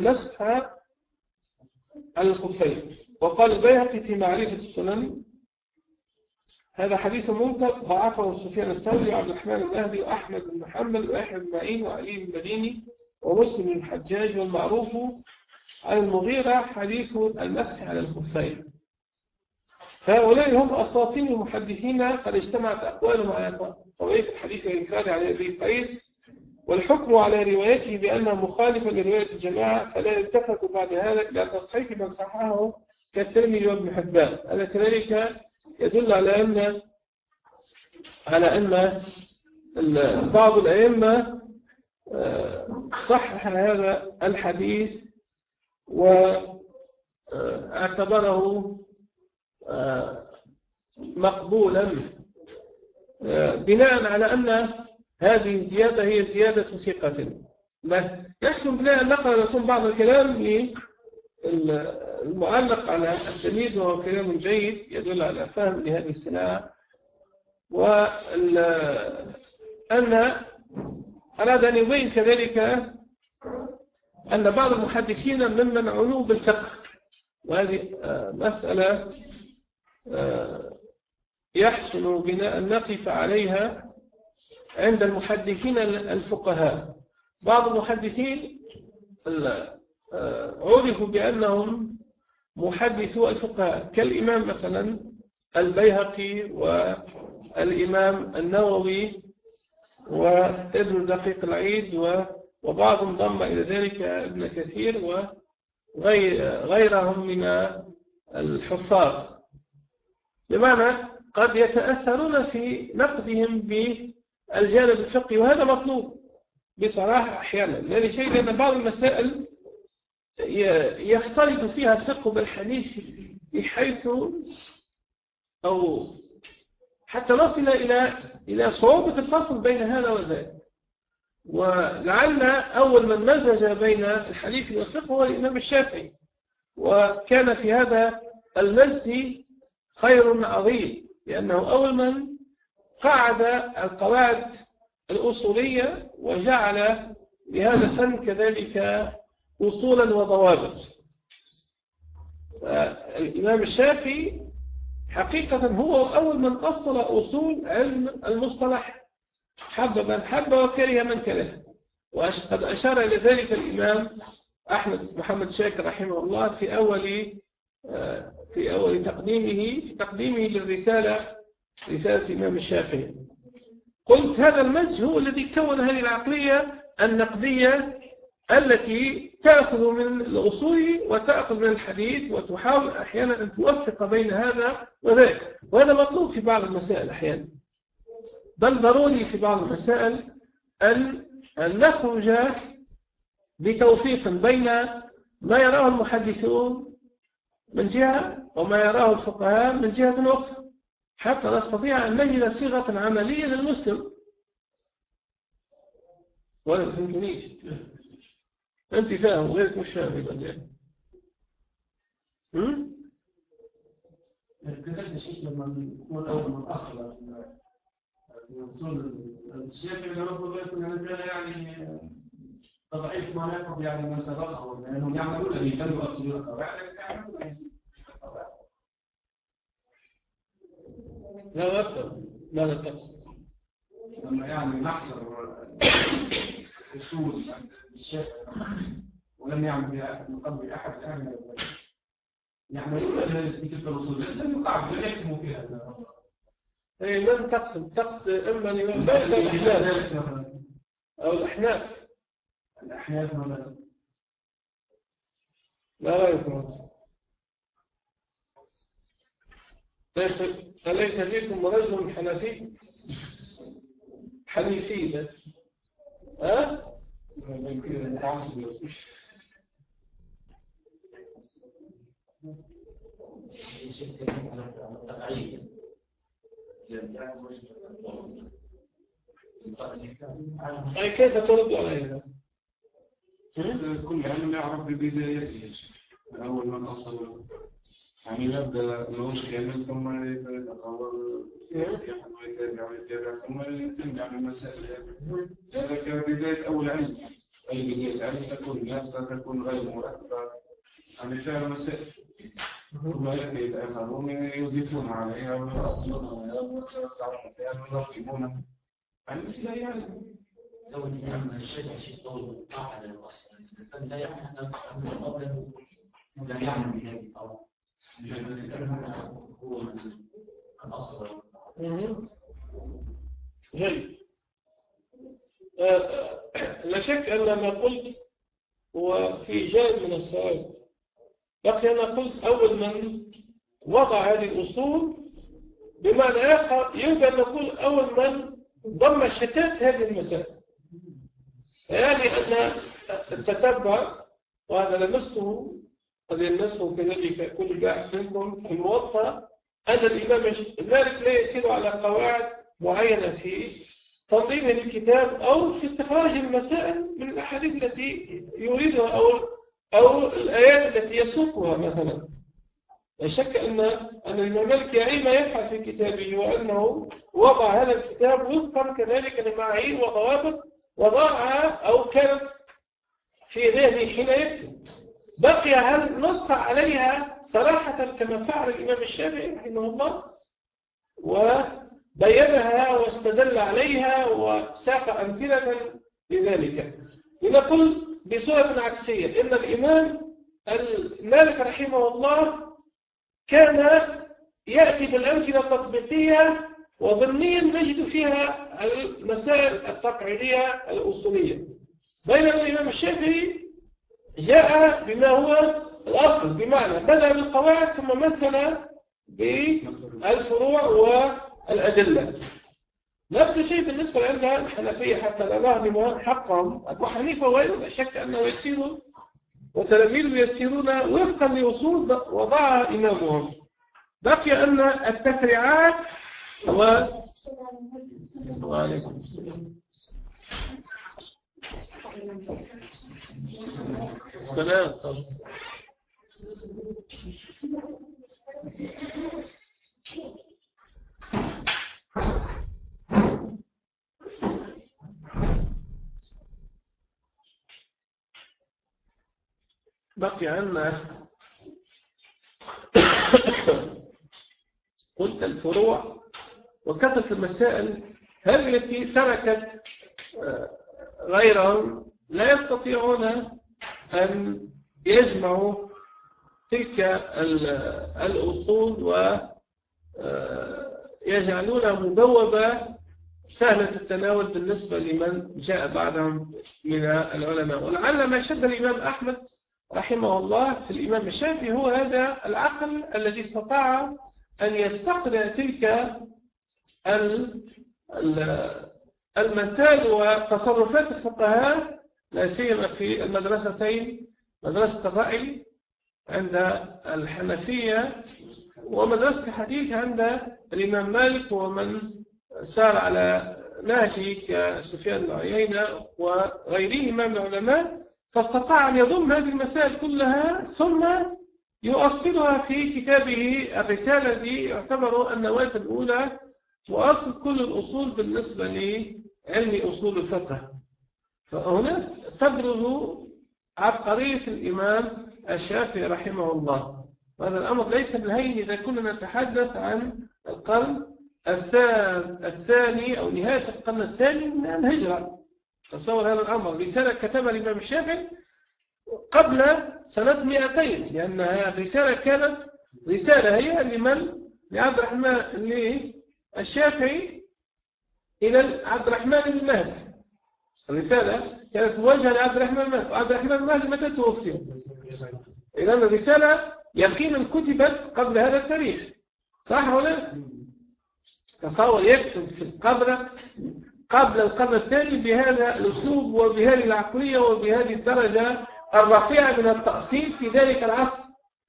على الخفين. وقال البيهقي في معرفة السنن هذا حديث منكر ضعفه سفيان الثوري وعبد الرحمن المهدي وأحمد بن محمد ويحيى بن معين وعلي بن المديني ومسلم بن الحجاج، والمعروف عن المغيرة حديث المسح على الخفين. فهؤلاء هم أساطين المحدثين قد اجتمعت أقوالهم على طريقة الحديث الإنكار على أبي قيس والحكم على روايته بأنها مخالفة لرواية الجماعة، فلا يلتفت بعد هذا إلى تصحيح من صححه كالترمذي وابن حبان. هذا كذلك يدل على أن بعض الأئمة صحح هذا الحديث واعتبره مقبولا بناء على أن هذه الزيادة هي زيادة ثقة. يحسن بناء النقل يكون بعض الكلام المعلق على التلميذ وهو كلام جيد يدل على فهم لهذه الصناعة، وأن أراد أن يبين كذلك أن بعض المحدثين ممن عنوا بالفقه، وهذه مسألة يحسن بنا أن نقف عليها عند المحدثين الفقهاء. بعض المحدثين عرفوا بأنهم محدثو الفقهاء كالإمام مثلا البيهقي والإمام النووي وابن دقيق العيد وبعضهم ضم إلى ذلك ابن كثير وغيرهم من الحفاظ، بمعنى قد يتأثرون في نقدهم بالجانب الفقهي، وهذا مطلوب بصراحة أحيانا، لأن بعض المسائل يختلط فيها الفقه بالحديث بحيث أو حتى نصل إلى صعوبة الفصل بين هذا وذاك. ولعل أول من مزج بين الحديث والفقه هو الإمام الشافعي، وكان في هذا المجز خير عظيم، لأنه أول من قاعد القواعد الأصولية وجعل لهذا الفن كذلك أصولا وضوابط. الإمام الشافعي حقيقة هو أول من أصل أصول علم المصطلح، حب من حب وكره من كره، وقد أشار إلى ذلك الإمام أحمد محمد شاكر رحمه الله في أول تقديمه للرسالة، رسالة الإمام الشافعي. قلت هذا المزج هو الذي كون هذه العقلية النقدية التي تأخذ من الأصول وتأخذ من الحديث وتحاول أحيانا أن توفق بين هذا وذاك، وهذا مطلوب في بعض المسائل أحيانا، بل ضروري في بعض المسائل أن نخرج بتوفيق بين ما يراه المحدثون من جهة وما يراه الفقهاء من جهة أخرى، حتى نستطيع أن نجد صيغة عملية للمسلم. ولا فهمتنيش؟ أنت فاهم غيرك مش فاهم يبقى
كذلك الشيخ لما نقول أول من أخذ في أصول الشيخ اللي ربما يكون يعني تضعيف ما يقف يعني من سبقه، لأنهم يعملون به لم يؤصلوا القواعد
لا أكثر. ماذا تقصد؟
لما يعني نحصر أصول الشيخ ولم يعمل بها مقابل أحد يعملون في تلك الأصول لم يقعد لم يحكموا فيها.
أي من تقصد إما الإمام الأحناف أو الأحناف
مثلا.
ما رأيكم؟ أليس فيكم رجل حنيفي ده؟
يمكن متعصب.
أي كيف ترد عليها؟
كل علم يعرف ببدايته، أول من أصل يعني يبدأ نوش كامل ثم يتطور ويتابع ثم يتم على المسائل. هذا كبداية أول علم، أي بداية علم تكون نفسها تكون غير مرتبة عن فعل المسائل، ثم يأتي الآخرون يضيفون عليها ويأصلونها ويستعرضون فيها ويرتبونها عن مثل يعني.
لو الإمام الشافعي شيء طول قاعدة الأصل، لا يعني أن قبله لا يعمل بهذه الأمر، لأنه هو الأصل.
جيد. لا شك أن ما قلت هو في جانب من الصواب. بقي أنا قلت أول من وضع هذه الأصول، بمعنى آخر يمكن أن نقول أول من ضم شتات هذه المسائل. يعني أن التتبع، وهذا لمسته قد يلمسه كذلك كل باحث منكم في الموطأ، أن الإمام مالك لا يسير على قواعد معينة في تنظيم الكتاب أو في استخراج المسائل من الأحاديث التي يريدها أو الآيات التي يسوقها مثلا. لا شك أن الإمام مالك يعي ما يفعل في كتابه، وأنه وضع هذا الكتاب وفقا كذلك لمعايير وضوابط وضعها أو كانت في ذهنه حين يكتب. بقي هل نص عليها صراحة كما فعل الإمام الشافعي رحمه الله وبينها واستدل عليها وساق أمثلة لذلك؟ لنقول بصورة عكسية إن الإمام مالك رحمه الله كان يأتي بالأمثلة التطبيقية وضمنيا نجد فيها المسائل التقعيدية الأصولية، بينما الإمام الشافعي جاء بما هو الأصل، بمعنى بدأ بالقواعد ثم مثل بالفروع والأدلة. نفس الشيء بالنسبة لنا الحنفية، حتى لا نهضم حقهم. أبو حنيفة وغيره لا شك أنه يسير وتلاميذه يسيرون وفقا لأصول وضعها إمامهم. بقي أن التفريعات وعليكم السلام. بقي عنا قلت الفروع وكثرة المسائل، هذه التي تركت غيرهم لا يستطيعون أن يجمعوا تلك الأصول ويجعلونها مبوبة سهلة التناول بالنسبة لمن جاء بعدهم من العلماء. ولعل ما شد الإمام أحمد رحمه الله في الإمام الشافعي هو هذا العقل الذي استطاع أن يستقرأ تلك المسائل وتصرفات الفقهاء، لا سيما في المدرستين، مدرسة الرأي عند الحنفية ومدرسة الحديث عند الإمام مالك ومن سار على نهجه كسفيان بن عيينة وغيرهما من العلماء، فاستطاع أن يضم هذه المسائل كلها ثم يؤصلها في كتابه الرسالة التي يعتبر النواة الأولى وأصل كل الأصول بالنسبة لعلم أصول الفقه. فهنا تبرز عبقرية الإمام الشافعي رحمه الله. وهذا الأمر ليس بالهين إذا كنا نتحدث عن القرن الثاني أو نهاية القرن الثاني من الهجرة. تصور هذا الأمر، رسالة كتبها الإمام الشافعي قبل سنة 200، لأنها رسالة كانت رسالة هي لعبد الرحمن للشافعي إلى عبد الرحمن بن مهدي. الرسالة كانت موجهة لعبد الرحمن بن مهدي، وعبد الرحمن بن مهدي متى توفي؟ إذا الرسالة يقينا كتبت قبل هذا التاريخ، صح ولا؟ تصور يكتب في قبل القرن الثاني بهذا الأسلوب وبهذه العقلية وبهذه الدرجة الرفيعة من التأصيل في ذلك العصر.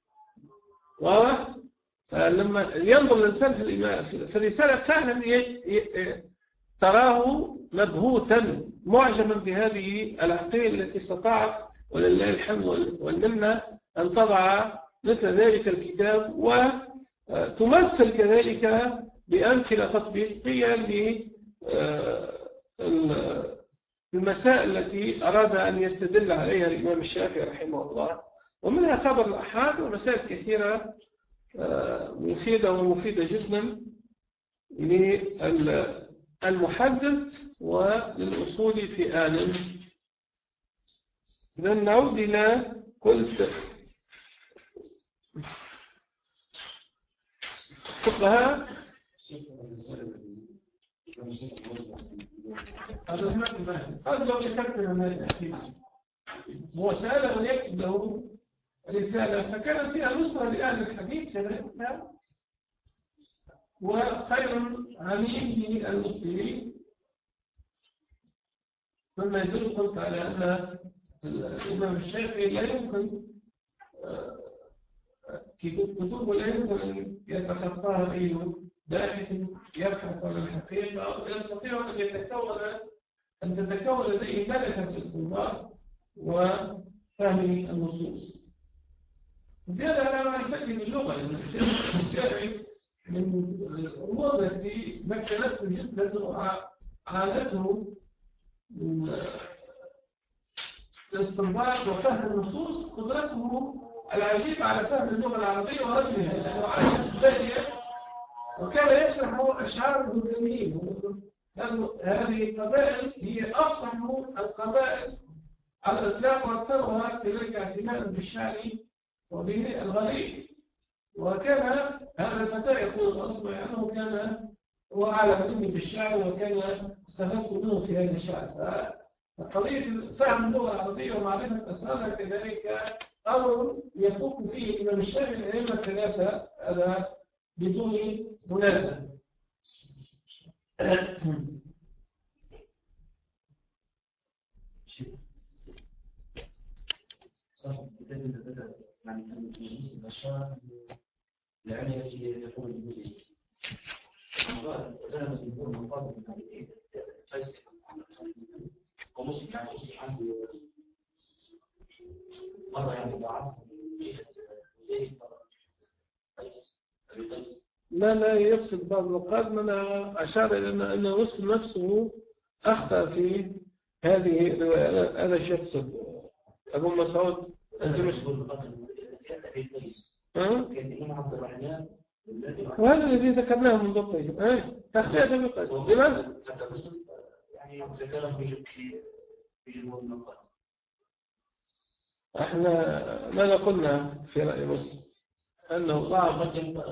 فلما ينظر الإنسان في الرسالة فعلا تراه مبهوتا معجبا بهذه العقلية التي استطاعت ولله الحمد والمنة أن تضع مثل ذلك الكتاب وتمثل كذلك بأمثلة تطبيقية للمسائل التي أراد أن يستدل عليها الإمام الشافعي رحمه الله، ومنها خبر الأحاد ومسائل كثيرة مفيدة ومفيدة جدا للمحدث وللأصول في آن. إذا نعود إلى قلت فقهاء هذا لو كتبت له هو سأله أن يكتب له رسالة فكانت فيها نصرة لأهل الحديث وخير عميم للمسلمين. ثم يدل قلت على أن الإمام الشافعي لا يمكن كتبه لا يمكن أن يتخطاها أي باحث يبحث عن الحقيقة أو يستطيع أن تتكون لديه ملكة الاستنباط وفهم النصوص. زيادة على معرفته باللغة الشافعي من الأمور التي مكنته جدا وعادته الاستنباط وفهم النصوص قدرته العجيبة على فهم اللغة العربية ورجلها لأنه عجيب بادية وكان يشرح أشعار المسلمين. هذه القبائل هي أفصح القبائل على الإطلاق وأكثرها كذلك اعتناء بالشعر وبالغريب. وكان هذا الفتى يقول الأصبع أنه كان هو أعلم مني بالشعر وكان استفدت منه في هذا الشعر. فقضية فهم اللغة العربية ومعرفة أسرارها كذلك أمر يفوق فيه الإمام الشافعي الأئمة الثلاثة هذا بدون منازع.
يعني المجلس الأشياء لأن يكون المزيد ذهب يكون مقابل من هذه الفيس ومسلم يعني عنده مرة يعني ضعف زي
لا يقصد بعض الأوقات من أشار إلى أن مسلم نفسه أخطأ في هذه الرواية. هذا الشيء يقصد أبو مسعود وهذا الذي ذكرناه من قبل تخطئة بالقيس. لماذا؟
يعني ذكرهم في جمهور النقاد.
احنا ماذا قلنا في رأي مسلم أنه
صعب قدم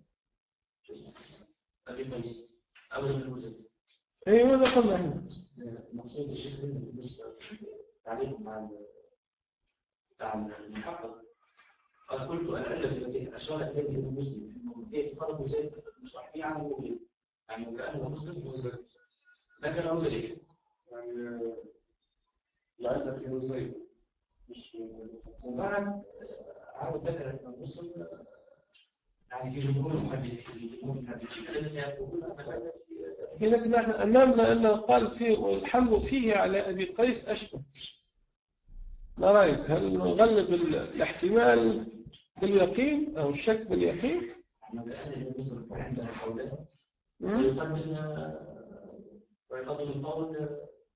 أبي قيس أول من المزيد.
إيه ماذا قلنا احنا؟
مقصود الشيخ بالنسبة تعليق مع المحقق. قد قلت العلة التي أشار إليه المسلم أنه هي تفرق زي المصحفين عن المؤمن يعني كأنه مسلم وزيد لكن زيد
يعني العلة في زيد مش
وبعد عاود ذكر أن المسلم يعني في جمهور المحدثين الذين يقولون أن العلة
لكن نحن أمامنا أنه قال فيه والحمل فيه على أبي قيس أشبه. ما رأيك؟ هل نغلب الاحتمال باليقين أو الشك باليقين؟
عندنا حولها ويقدم القول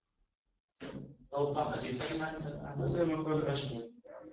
أو طبعا
زي ما قال أشبه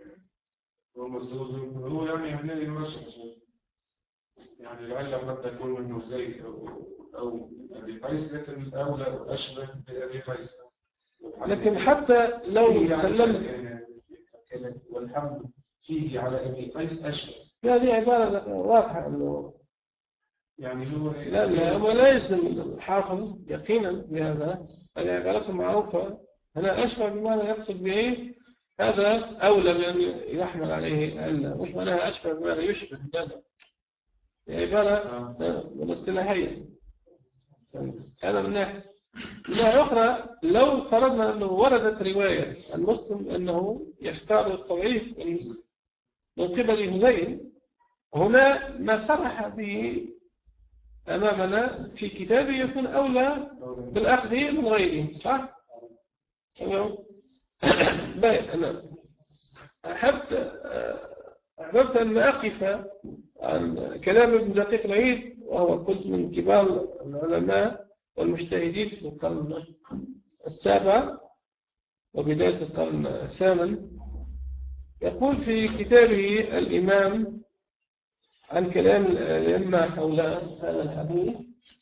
هو يعني هنا يمشي يعني العلة قد تكون منه زي أو أبي قيس لكن الأولى أشبه بأبي قيس.
لكن حتى لو سلمت
والحمد فيه على أبي قيس أشبه
هذه عبارة واضحة أنه
يعني هو
لا هو لا يلزم الحافظ يقينا بهذا. هذه عبارة معروفة. هنا أشبه بمعنى يقصد به هذا أولى بأن يحمل عليه ألا مش معناها أشبه بمعنى يشبه هذا عبارة والاصطلاحية. هذا من ناحية أخرى لو فرضنا أنه وردت رواية المسلم أنه يختار التضعيف من قبل هذيل هنا ما صرح به أمامنا في كتابه يكون أولى بالأخذ من غيره صح؟ أنا أحببت أن أقف عن كلام ابن دقيق العيد وهو قلت من كبار العلماء والمجتهدين في القرن السابع وبداية القرن الثامن. يقول في كتابه الإمام عن كلام الأئمة حول هذا الحديث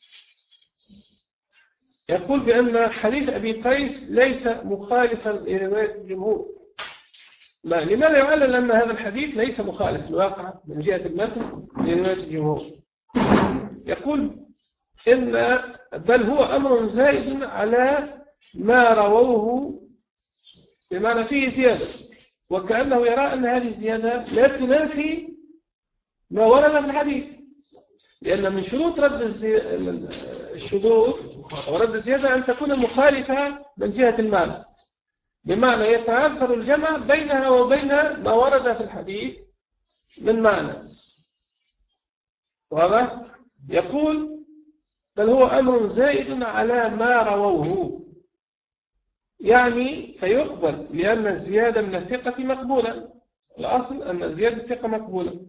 يقول بأن حديث أبي قيس ليس مخالفا لرواية الجمهور. لماذا يعلل أن هذا الحديث ليس مخالف الواقع من جهة المتن لرواية الجمهور؟ يقول بل هو أمر زائد على ما رووه، بمعنى فيه زيادة، وكأنه يرى أن هذه الزيادة لا تنافي ما ورد في الحديث، لأن من شروط رد الشذوذ ورد الزيادة أن تكون مخالفة من جهة المعنى، بمعنى يتعذر الجمع بينها وبين ما ورد في الحديث من معنى. واضح؟ يقول بل هو أمر زائد على ما رووه، يعني فيقبل، لأن الزيادة من الثقة مقبولة، الأصل أن الزيادة الثقة مقبولة.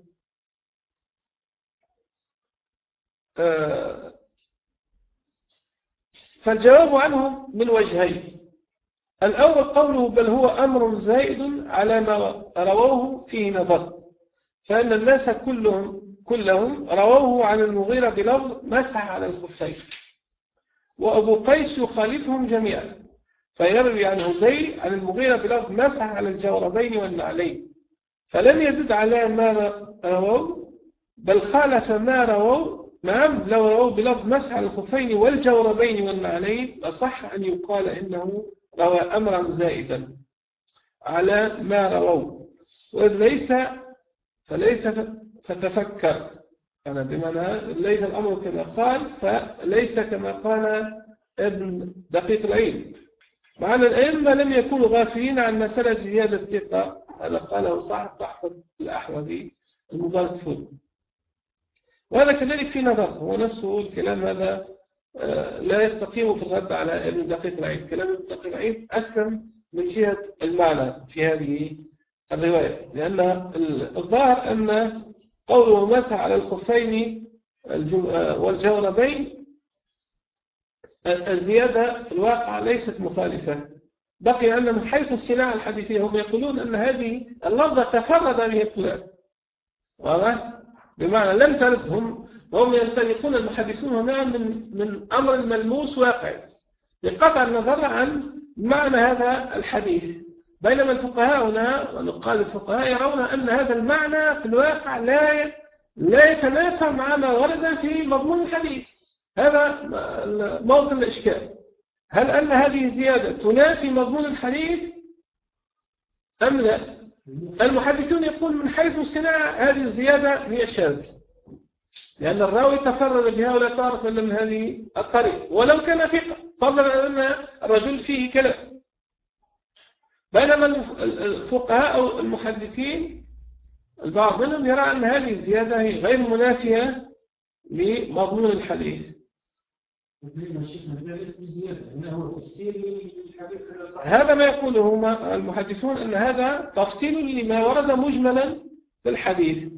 فالجواب عنه من وجهين. الأول قوله بل هو أمر زائد على ما رووه فيه نظر، فإن الناس كلهم رووه عن المغيرة بلفظ مسح على الخفين، وأبو قيس يخالفهم جميعا فيروي عن هذيل عن المغيرة بلفظ مسح على الجوربين والنعلين، فلم يزد على ما رووه بل خالف ما رووه. نعم، لو رووا بلفظ مسح على الخفين والجوربين والنعلين لصح أن يقال إنه روى أمرا زائدا على ما رووه، وإذ فليس فتفكر، أنا بمعنى ليس الأمر كما قال، فليس كما قال ابن دقيق العيد، مع أن الأئمة لم يكونوا غافلين عن مسألة زيادة الثقة. هذا قاله صاحب تحفظ الأحوذي المبارك فود، وهذا كذلك في نظر، هو نفسه الكلام هذا لا يستقيم في الرد على ابن دقيق العيد. كلام ابن دقيق العيد أسلم من جهة المعنى في هذه الرواية، لأن الظاهر أن قوله مسح على الخفين والجوربين الزيادة في الواقع ليست مخالفة. بقي أن من حيث الصناعة الحديثية هم يقولون أن هذه اللفظة تفرد به فلان، واضح؟ بمعنى لم تردهم، وهم ينطلقون المحدثون هنا من أمر ملموس واقع بقطع النظر عن معنى هذا الحديث، بينما الفقهاء هنا ونقال الفقهاء يرون أن هذا المعنى في الواقع لا يتنافى مع ما ورد في مضمون الحديث. هذا موطن الإشكال، هل أن هذه الزيادة تنافي مضمون الحديث أم لا؟ المحدثون يقول من حيث الصناعة هذه الزيادة هي شاذة، لأن الراوي تفرد بها ولا تعرف إلا من هذه الطريق ولو كان ثقة، فضلا أن الرجل فيه كلام. بينما الفقهاء أو المحدثين البعض منهم يرى أن هذه الزيادة هي غير منافية لمضمون الحديث. هذا ما يقوله المحدثون، أن هذا تفصيل لما ورد مجملا في الحديث.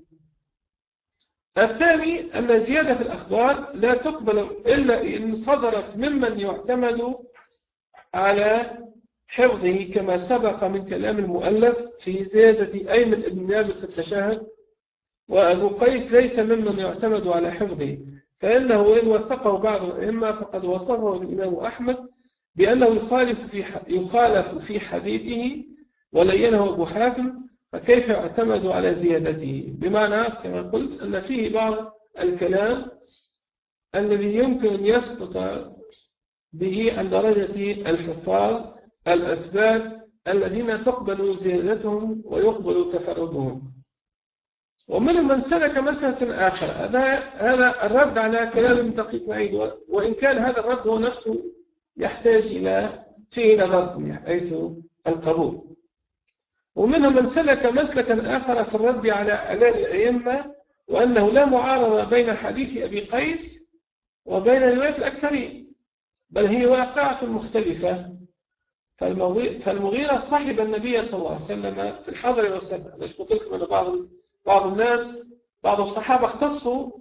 الثاني أن زيادة في الأخبار لا تقبل إلا إن صدرت ممن يعتمد على حفظه، كما سبق من كلام المؤلف في زيادة أيمن بن نابل في التشهد، وأبو قيس ليس ممن يعتمد على حفظه، فإنه إن وثقه بعض الأئمة فقد وصفه الإمام أحمد بأنه يخالف في حديثه ولينه أبو حاتم، فكيف يعتمد على زيادته؟ بمعنى كما قلت أن فيه بعض الكلام الذي يمكن أن يسقط به عن درجة الحفاظ الأثبات الذين تقبل زيادتهم ويقبل تفردهم. ومنهم من سلك مسألة آخر، هذا الرد على كلام ابن دقيق العيد، وإن كان هذا الرد هو نفسه يحتاج إلى فيه نظر من حيث القبول. ومنهم من سلك مسلكا آخر في الرد على أعلام الأئمة، وأنه لا معارضة بين حديث أبي قيس وبين رواية الأكثرين، بل هي واقعة مختلفة. فالمغيرة صاحب النبي صلى الله عليه وسلم في الحضر والسفر. ليش قلت لكم أن بعض الناس، بعض الصحابة اختصوا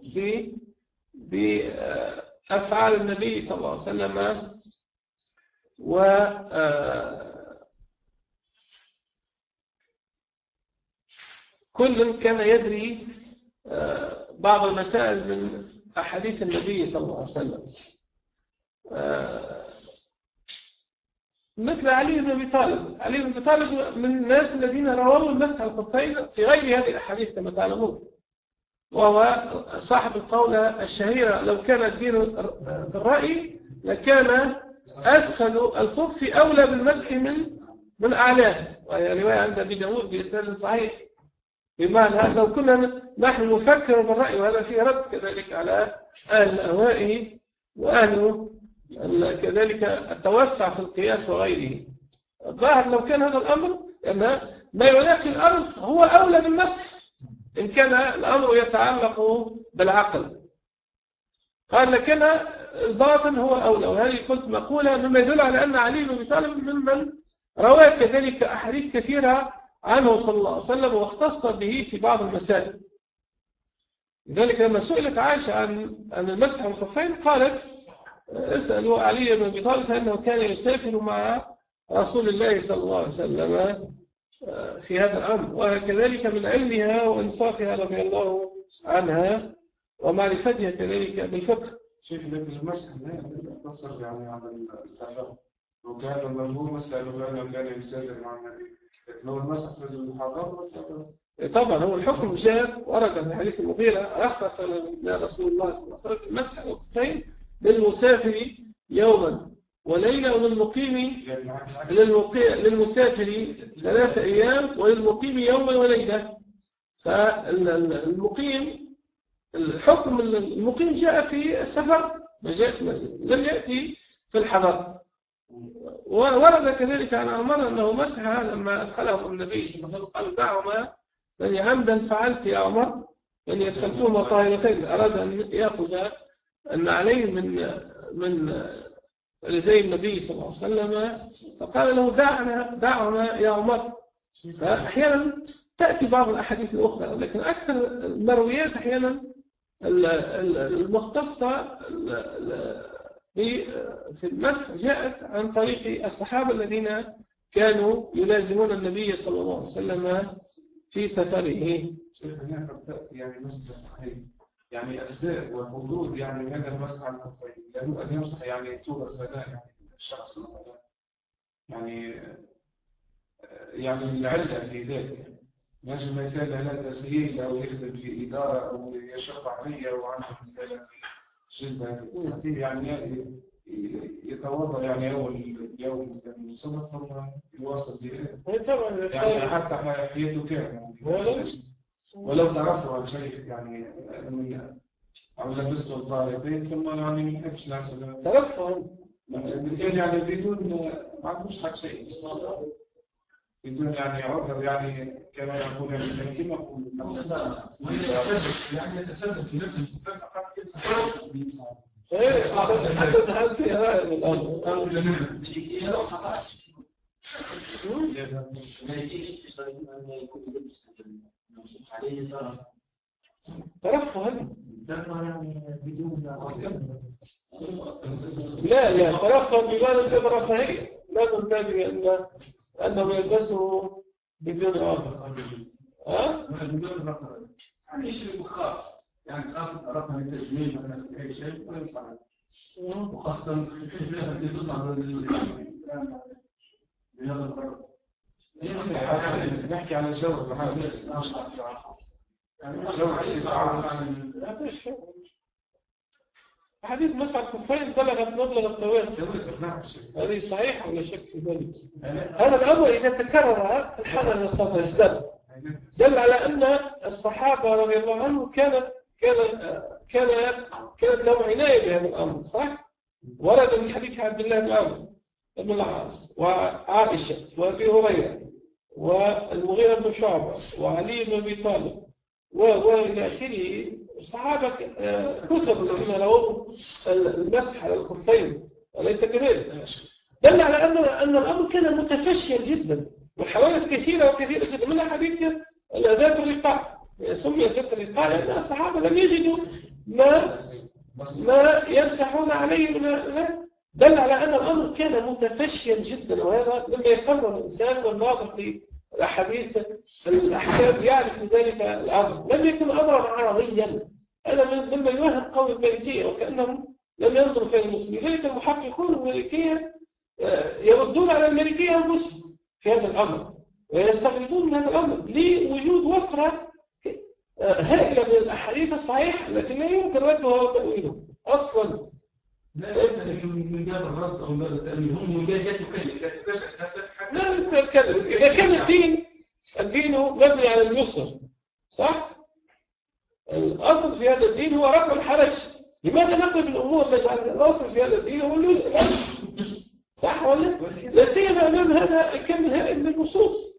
بأفعال النبي صلى الله عليه وسلم، كل كان يدري بعض المسائل من أحاديث النبي صلى الله عليه وسلم، مثل علي بن أبي طالب. علي بن أبي طالب من الناس الذين رووا المسح الخفين في غير هذه الأحاديث كما تعلمون، وهو صاحب القولة الشهيرة: لو كان الدين بالرأي لكان أسفل الخف أولى بالمسح من أعلاه. وهي رواية عند أبي داود بإسناد صحيح، بمعنى لو كنا نحن نفكر بالرأي، وهذا فيه رد كذلك على أهل الأهواء وأهل كذلك التوسع في القياس وغيره. الظاهر لو كان هذا الأمر أن ما يلاقي الأرض هو أولى بالمسح إن كان الأمر يتعلق بالعقل. قال لكن الباطن هو أولى، وهذه قلت مقولة مما يدل على أن علي بن أبي طالب ممن روى كذلك أحاديث كثيرة عنه صلى الله عليه وسلم واختص به في بعض المسائل. لذلك لما سئلت عائشة عن المسح على الخفين قالت: اسألوا علي بن أبي طالب فإنه كان يسافر مع رسول الله صلى الله عليه وسلم في هذا الأمر. وكذلك من علمها وإنصافها رضي الله عنها ومعرفتها كذلك بالفقه.
شيخ المسح يقتصر يعني على السفر، وكان المفهوم مسألة فأنه كان يسافر مع النبي، لكن هو المسح في الحضر والسفر.
طبعا هو الحكم جاء ورد في حديث المغيرة: رخص لنا رسول الله صلى الله عليه وسلم مسح الخفين للمسافر يوما وليلة، وللمقيم للمسافر 3 أيام، وللمقيم يوما وليلة. فالمقيم الحكم المقيم جاء في السفر، لم يأتي في الحضر. ورد كذلك عن عمر أنه مسح لما أدخلهم النبي صلى الله عليه وسلم قال: دعهما من عمدا فعلت يا عمر، من يدخلتهما طاهرتين. أراد أن يأخذ النعلين من رجلي النبي صلى الله عليه وسلم، فقال له: دعهما يا عمر. فأحيانا تأتي بعض الأحاديث الأخرى، لكن أكثر المرويات أحيانا المختصة في المسح جاءت عن طريق الصحابة الذين كانوا يلازمون النبي صلى الله عليه وسلم في سفره.
هناك تأتي يعني مسح يعني أسباب وحدود يعني هذا المسح على الخفين، لأنه أن يمسح يعني طول السنة يعني الشخص يعني العلة في ذلك. نجم مثال لا تسهيل أو يخدم في إدارة أو يشق عليا وعنه مثال جدا يعني يتوضأ يعني أول يوم من السنة ثم يواصل به يعني حتى حياته كاملة، ولو تعرفوا عن شيء يعني أو لبسته الطارقين ثم يعني ما يحبش ناس
تعرفوا
يعني بدون ما عندوش حد شيء بدون يعني عذر يعني كما يقول يعني كما يقول يعني يتسبب في نفس الفكرة
ترفه لا ترفه بمعنى الرفاهية، لا من باب أنه يلبسه بدون عذر.
يعني شيء خاص يعني خاصة عرفنا من التجميل مثلا أي شيء ولا يصعب، وخاصة التجميل التي تصنع بهذا القرار. نحكي عن الجو
حديث مسح الخفين بلغت مبلغ التواتر، هذه صحيحة ولا شك في ذلك. هذا الأمر إذا تكرر الحمل يستطيع دل على أن الصحابة رضي الله عنهم كانت لهم عناية بهذا الأمر، صح؟ ورد من حديث عبد الله بن عمرو بن العاص وعائشة وأبي هريرة والمغيرة بن شعبة وعلي بن أبي طالب وإلى آخره صحابة كثر الذين لهم المسح على الخفين، وليس كذلك. دل على أن الأمر كان متفشيا جدا، والحوادث كثيرة وكثيرة جدا، منها حديث ذات الرقاع، سميت ذات الرقاع لأن الصحابة لم يجدوا ما يمسحون عليه دل على أن الأمر كان متفشيا جدا، وهذا لما يفهم الإنسان والناظر في الأحاديث الأحكام يعرف ذلك الأمر. لم يكن أمرا عرضيا، هذا مما يوهم قول المالكية وكأنهم لم ينظروا في المسلمين. ذلك المحققون المالكية يردون على المالكية أنفسهم في هذا الأمر، ويستغربون من هذا الأمر لوجود وفرة هائلة من الأحاديث الصحيحة التي لا يمكن ردها وتأويله أصلا.
لا يستهل من باب الرد أو من باب التأمين، هم من باب يتكلف
لا نتكلم. إذا كان الدين مبني على اليسر صح؟ الأصل في هذا الدين هو رفع الحرج. لماذا نقلب الأمور نجعل الأصل في هذا الدين هو اليسر؟ صح ولا؟ لا سيما أمام هذا الكم الهائل من النصوص.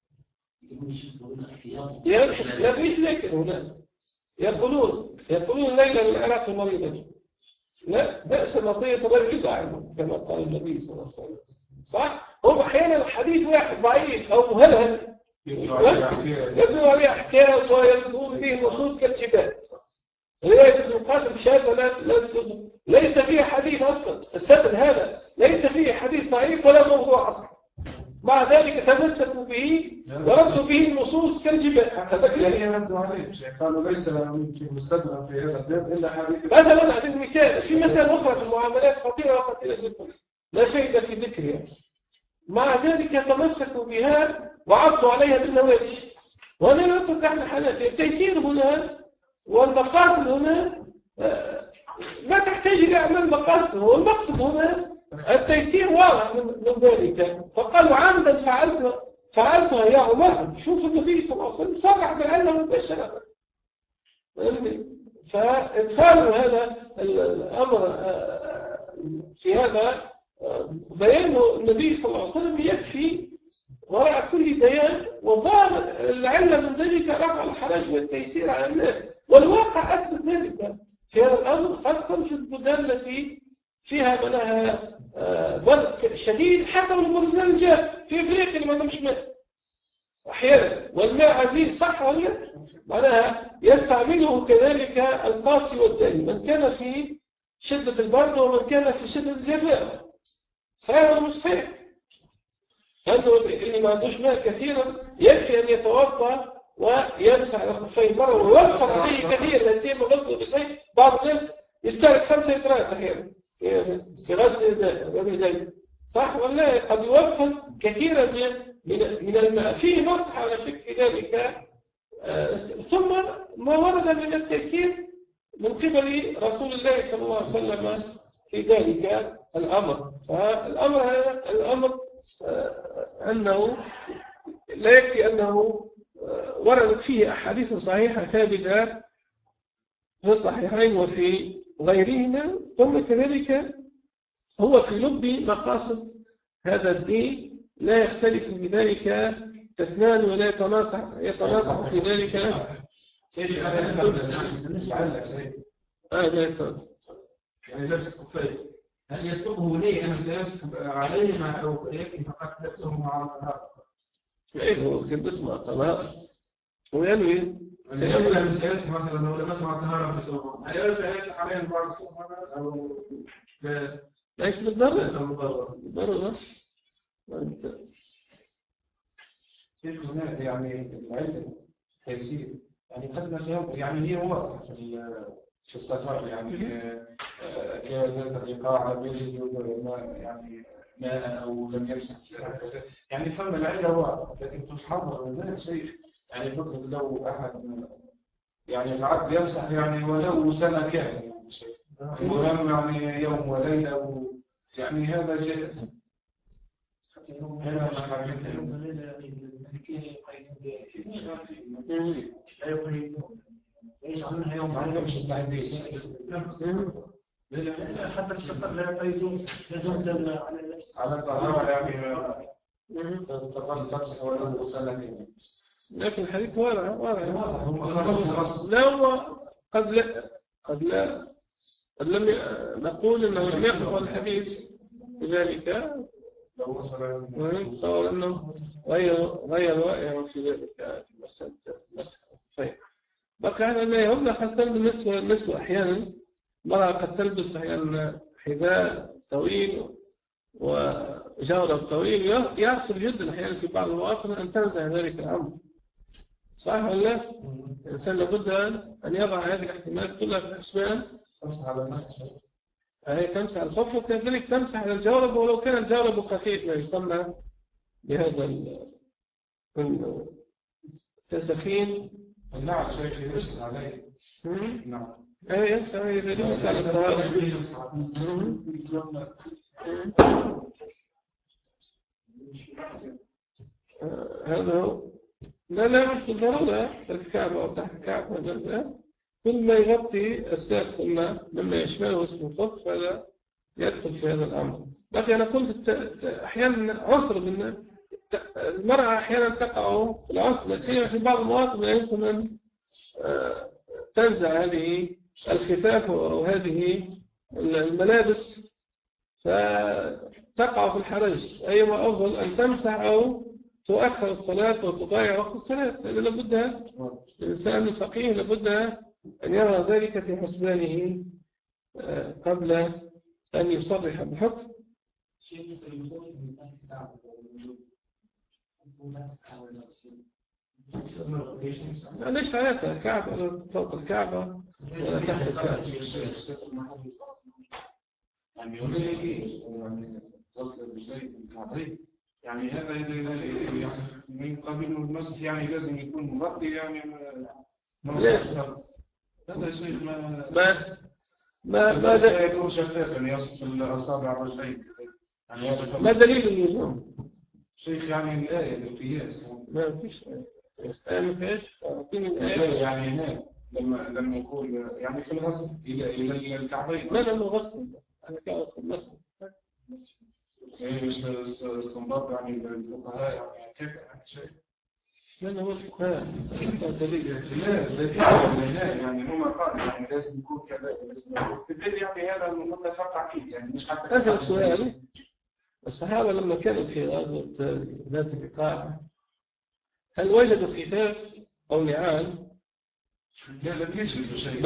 لا فيش ذكر هنا. يقولون الليلة للعراق مريضة. لا بأس مطية الرجل يزعل كما قال النبي صلى الله عليه وسلم. صح؟ هم أحيانا الحديث واحد ضعيف أو مهلهل يبنوا عليه أحكام ويردون به نصوص كالجبال. رواية ابن القاسم شاذة ليس فيه حديث أصلا. السند هذا ليس فيه حديث ضعيف ولا موضوع أصلا. مع ذلك تمسكوا به وردوا به النصوص كالجبال.
يعني ردوا عليه قالوا ليس في مستدرك في هذا الباب إلا حديث.
مثلا أعطيك مثال في مسائل أخرى في المعاملات خطيرة وخطيرة جدا لا فائدة في ذكرها. مع ذلك تمسكوا بها وعضوا عليها بالنواجذ. وأنا نترك نحن حالات التيسير هنا والمقاصد هنا ما تحتاج إلى أعمال مقاصد. هو المقصد هنا التيسير واضح من ذلك. فقالوا عمدا فعلتها يا عمر. شوف النبي صلى الله عليه وسلم صرح بالعلم مباشرة. فادخالوا هذا الأمر في هذا بيان النبي صلى الله عليه وسلم يكفي وراء كل بيان. وظهر العلم من ذلك رفع الحرج والتيسير على الناس. والواقع أثبت ذلك في هذا الأمر خاصة في البلدان التي فيها منها برد شديد حتى والبلدان الجاف في أفريقيا اللي ما عندهمش ماء أحيانا والماء عزيز صح ولا معناها يستعمله كذلك القاسي والداني من كان في شدة البرد ومن كان في شدة الجفاف. صحيح ولا مش صحيح؟ لأنه اللي ما عندوش ماء كثيرا يكفي أن يتوضأ ويمسح على خفيه مرة ويوفر عليه كثير. لا سيما غسل بالزيت. بعض الناس يستهلك 5 لترات أحيانا في غسل الزيت صح ولا؟ قد يوفر كثيرا من الماء. فيه نصح على فكر ذلك. ثم ما ورد من التيسير من قبل رسول الله صلى الله عليه وسلم في ذلك الأمر. فالأمر هذا الأمر أنه لا يكفي أنه وردت فيه أحاديث صحيحة ثابتة في الصحيحين وفي غيرهما. ثم كذلك هو في لب مقاصد هذا الدين لا يختلف بذلك اثنان ولا يتناطح في ذلك.
يعني لبس الكفاية هل يسبقه ليه أنه سيسبق عليه مع أو يكفي فقط لبسه مع الطلاق؟
إيه هو كان اسمه الطلاق وينوي
سيسبق مثلا لو لبس مع الطهارة بسببه هل سيسبق عليه بعض الصفحة أو
ليس بالضرورة بس
كيف هنا يعني العلم تيسير يعني قد نفهم يعني هي واضحة في السفر يعني كذا الإيقاع بيجي يعني ماء أو لم يمسك يعني فهم العلة واضح. لكن في الحضر لا شيء يعني فكرة لو أحد يعني العبد يمسح يعني ولو سنة كاملة يعني شيء المهم يعني يوم وليلة يعني هذا جائز. هذا ما حبيته يوم وليلة يعني كي يقيدون ليش عنها يوم عنها مش التحديد حتى السفر لا يقيدون لازم دولة على الطهارة يعني تقصد ولو سنتين.
لكن الحديث واضح
لا
هو قد لم نقول انه لم يقبل الحديث لذلك تصور انه غير رأيه في ذلك المسألة. بقى هذا لا يهمنا خاصة بالنسبة للنسوة أحيانا مرأة قد تلبس أحيانا حذاء طويل وجورب طويل يعصر جدا أحيانا في بعض المواقف أن تنزع ذلك الأمر صح ولا لا؟ الإنسان لابد أن يضع هذه الاحتمالات كلها في الحسبان.
تمسح على الماء
هي تمسح على الخف وكذلك تمسح على الجورب ولو كان الجورب خفيف ما يسمى بهذا التسخين
نعم شيخ يسأل عليه. نعم.
أي هذه مسألة الطهارة. هذا لا مش بالضرورة الكعبة أو تحت الكعبة، لا. كل ما يغطي الساق مما يشمله اسم الخف هذا يدخل في هذا الأمر. لكن أنا قلت أحيانا عسر من المرأة أحيانا تقع في العسر، لكن في بعض المواقف لا يمكن أن تنزع هذه الخفاف أو هذه الملابس فتقع في الحرج. أيما أفضل أن تمسح أو تؤخر الصلاة وتضيع وقت الصلاة. هذا لابد الإنسان الفقيه لابد أن يرى ذلك في حسبانه قبل أن يصرح بحكم. ليش علاقة الكعبة فوق الكعبة ولا تحت الكعبة؟
يعني هذا من قبيل المسح يعني لازم يكون مغطي يعني هذا شيء ما يكون شفافا يصف الأصابع الرجلين. يعني
ما دليل اللزوم؟
شيخ يعني الآية القياس
ما فيش آية ما فيش
يعني هنا لما يقول يعني في الغسل إلى الكعبين
لا غسل أنا كأس المسح
مش استنباط يعني الفقهاء يعني كيف يعني شيء
لا هو الفقهاء
لا يعني هم قال يعني لازم يكون كذا في البيت يعني هذا متفق عليه يعني مش حتى
أسأل سؤال. الصحابة لما كانوا في غزوة ذات الرقاع هل وجدوا خفاف أو نعال؟
لا لم يجدوا شيء.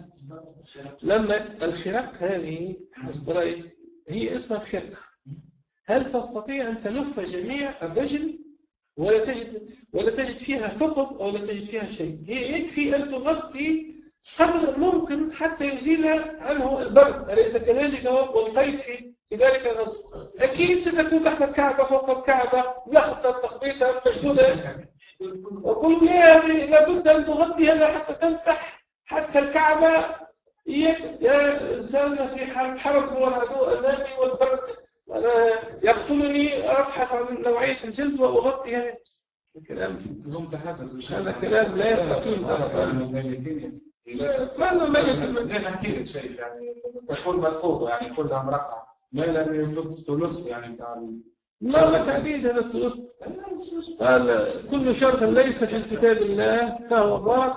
لما الخرق هذه هي اسمها خرق، هل تستطيع أن تلف جميع الرجل ولا تجد فيها ثقب أو لا تجد فيها شيء؟ هي يكفي أن تغطي قدر ممكن حتى يزيل عنه البرد، أليس كذلك؟ والقيد في ذلك الغسل أكيد ستكون تحت الكعبة فوق الكعبة لخطة تخبيطة تشدودة. وقل لابد أن تغطي هذا حتى تمسح حتى الكعبة. يا إنسان في حرب والعدو أمامي والبرد يقتلني أبحث عن نوعية الجلد وأغطي هذا الكلام. هذا كلام لا يستقيم أصلا.
لا نحكي لك شيء يعني تكون مسقوطة يعني كلها مرقعة ما لم يفضل ثلث يعني تعالي
ما تحديد هذا الثلث؟ قال كل شرط ليس في كتاب الله فهو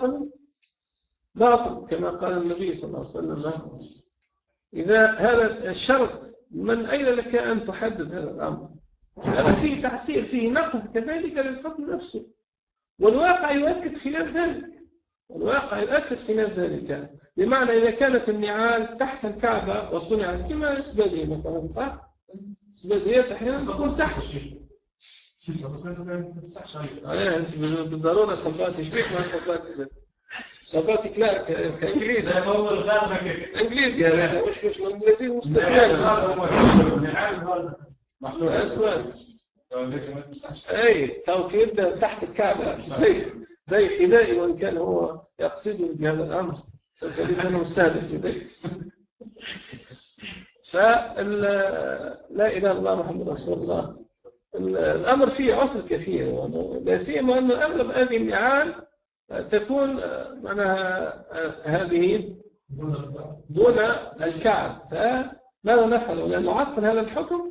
باطل كما قال النبي صلى الله عليه وسلم. إذا هذا الشرط من أين لك أن تحدد هذا الأمر؟ هذا فيه تحسير فيه نقد كذلك للحكم نفسه، والواقع يؤكد خلاف ذلك. بمعنى إذا كانت النعال تحت الكعبة وصنعت كما إسبادية مثلا صح؟ إسبادية أحيانا تكون تحت بالضرورة صبات يشبيك مع صبات كلارك كإنجليزي إنجليزي هذا مش الإنجليزي مستقبل محلول أسود أي توكيد تحت الكعبة زي حذائي وإن كان هو يقصد بهذا الأمر فأنا مستهدف حذائي. لا إله إلا الله محمد رسول الله. الأمر فيه عسر كثير، لا سيما أن أغلب هذه النعال تكون معناها هذه دون الكعب، فماذا نفعل؟ لأنه عطل هذا الحكم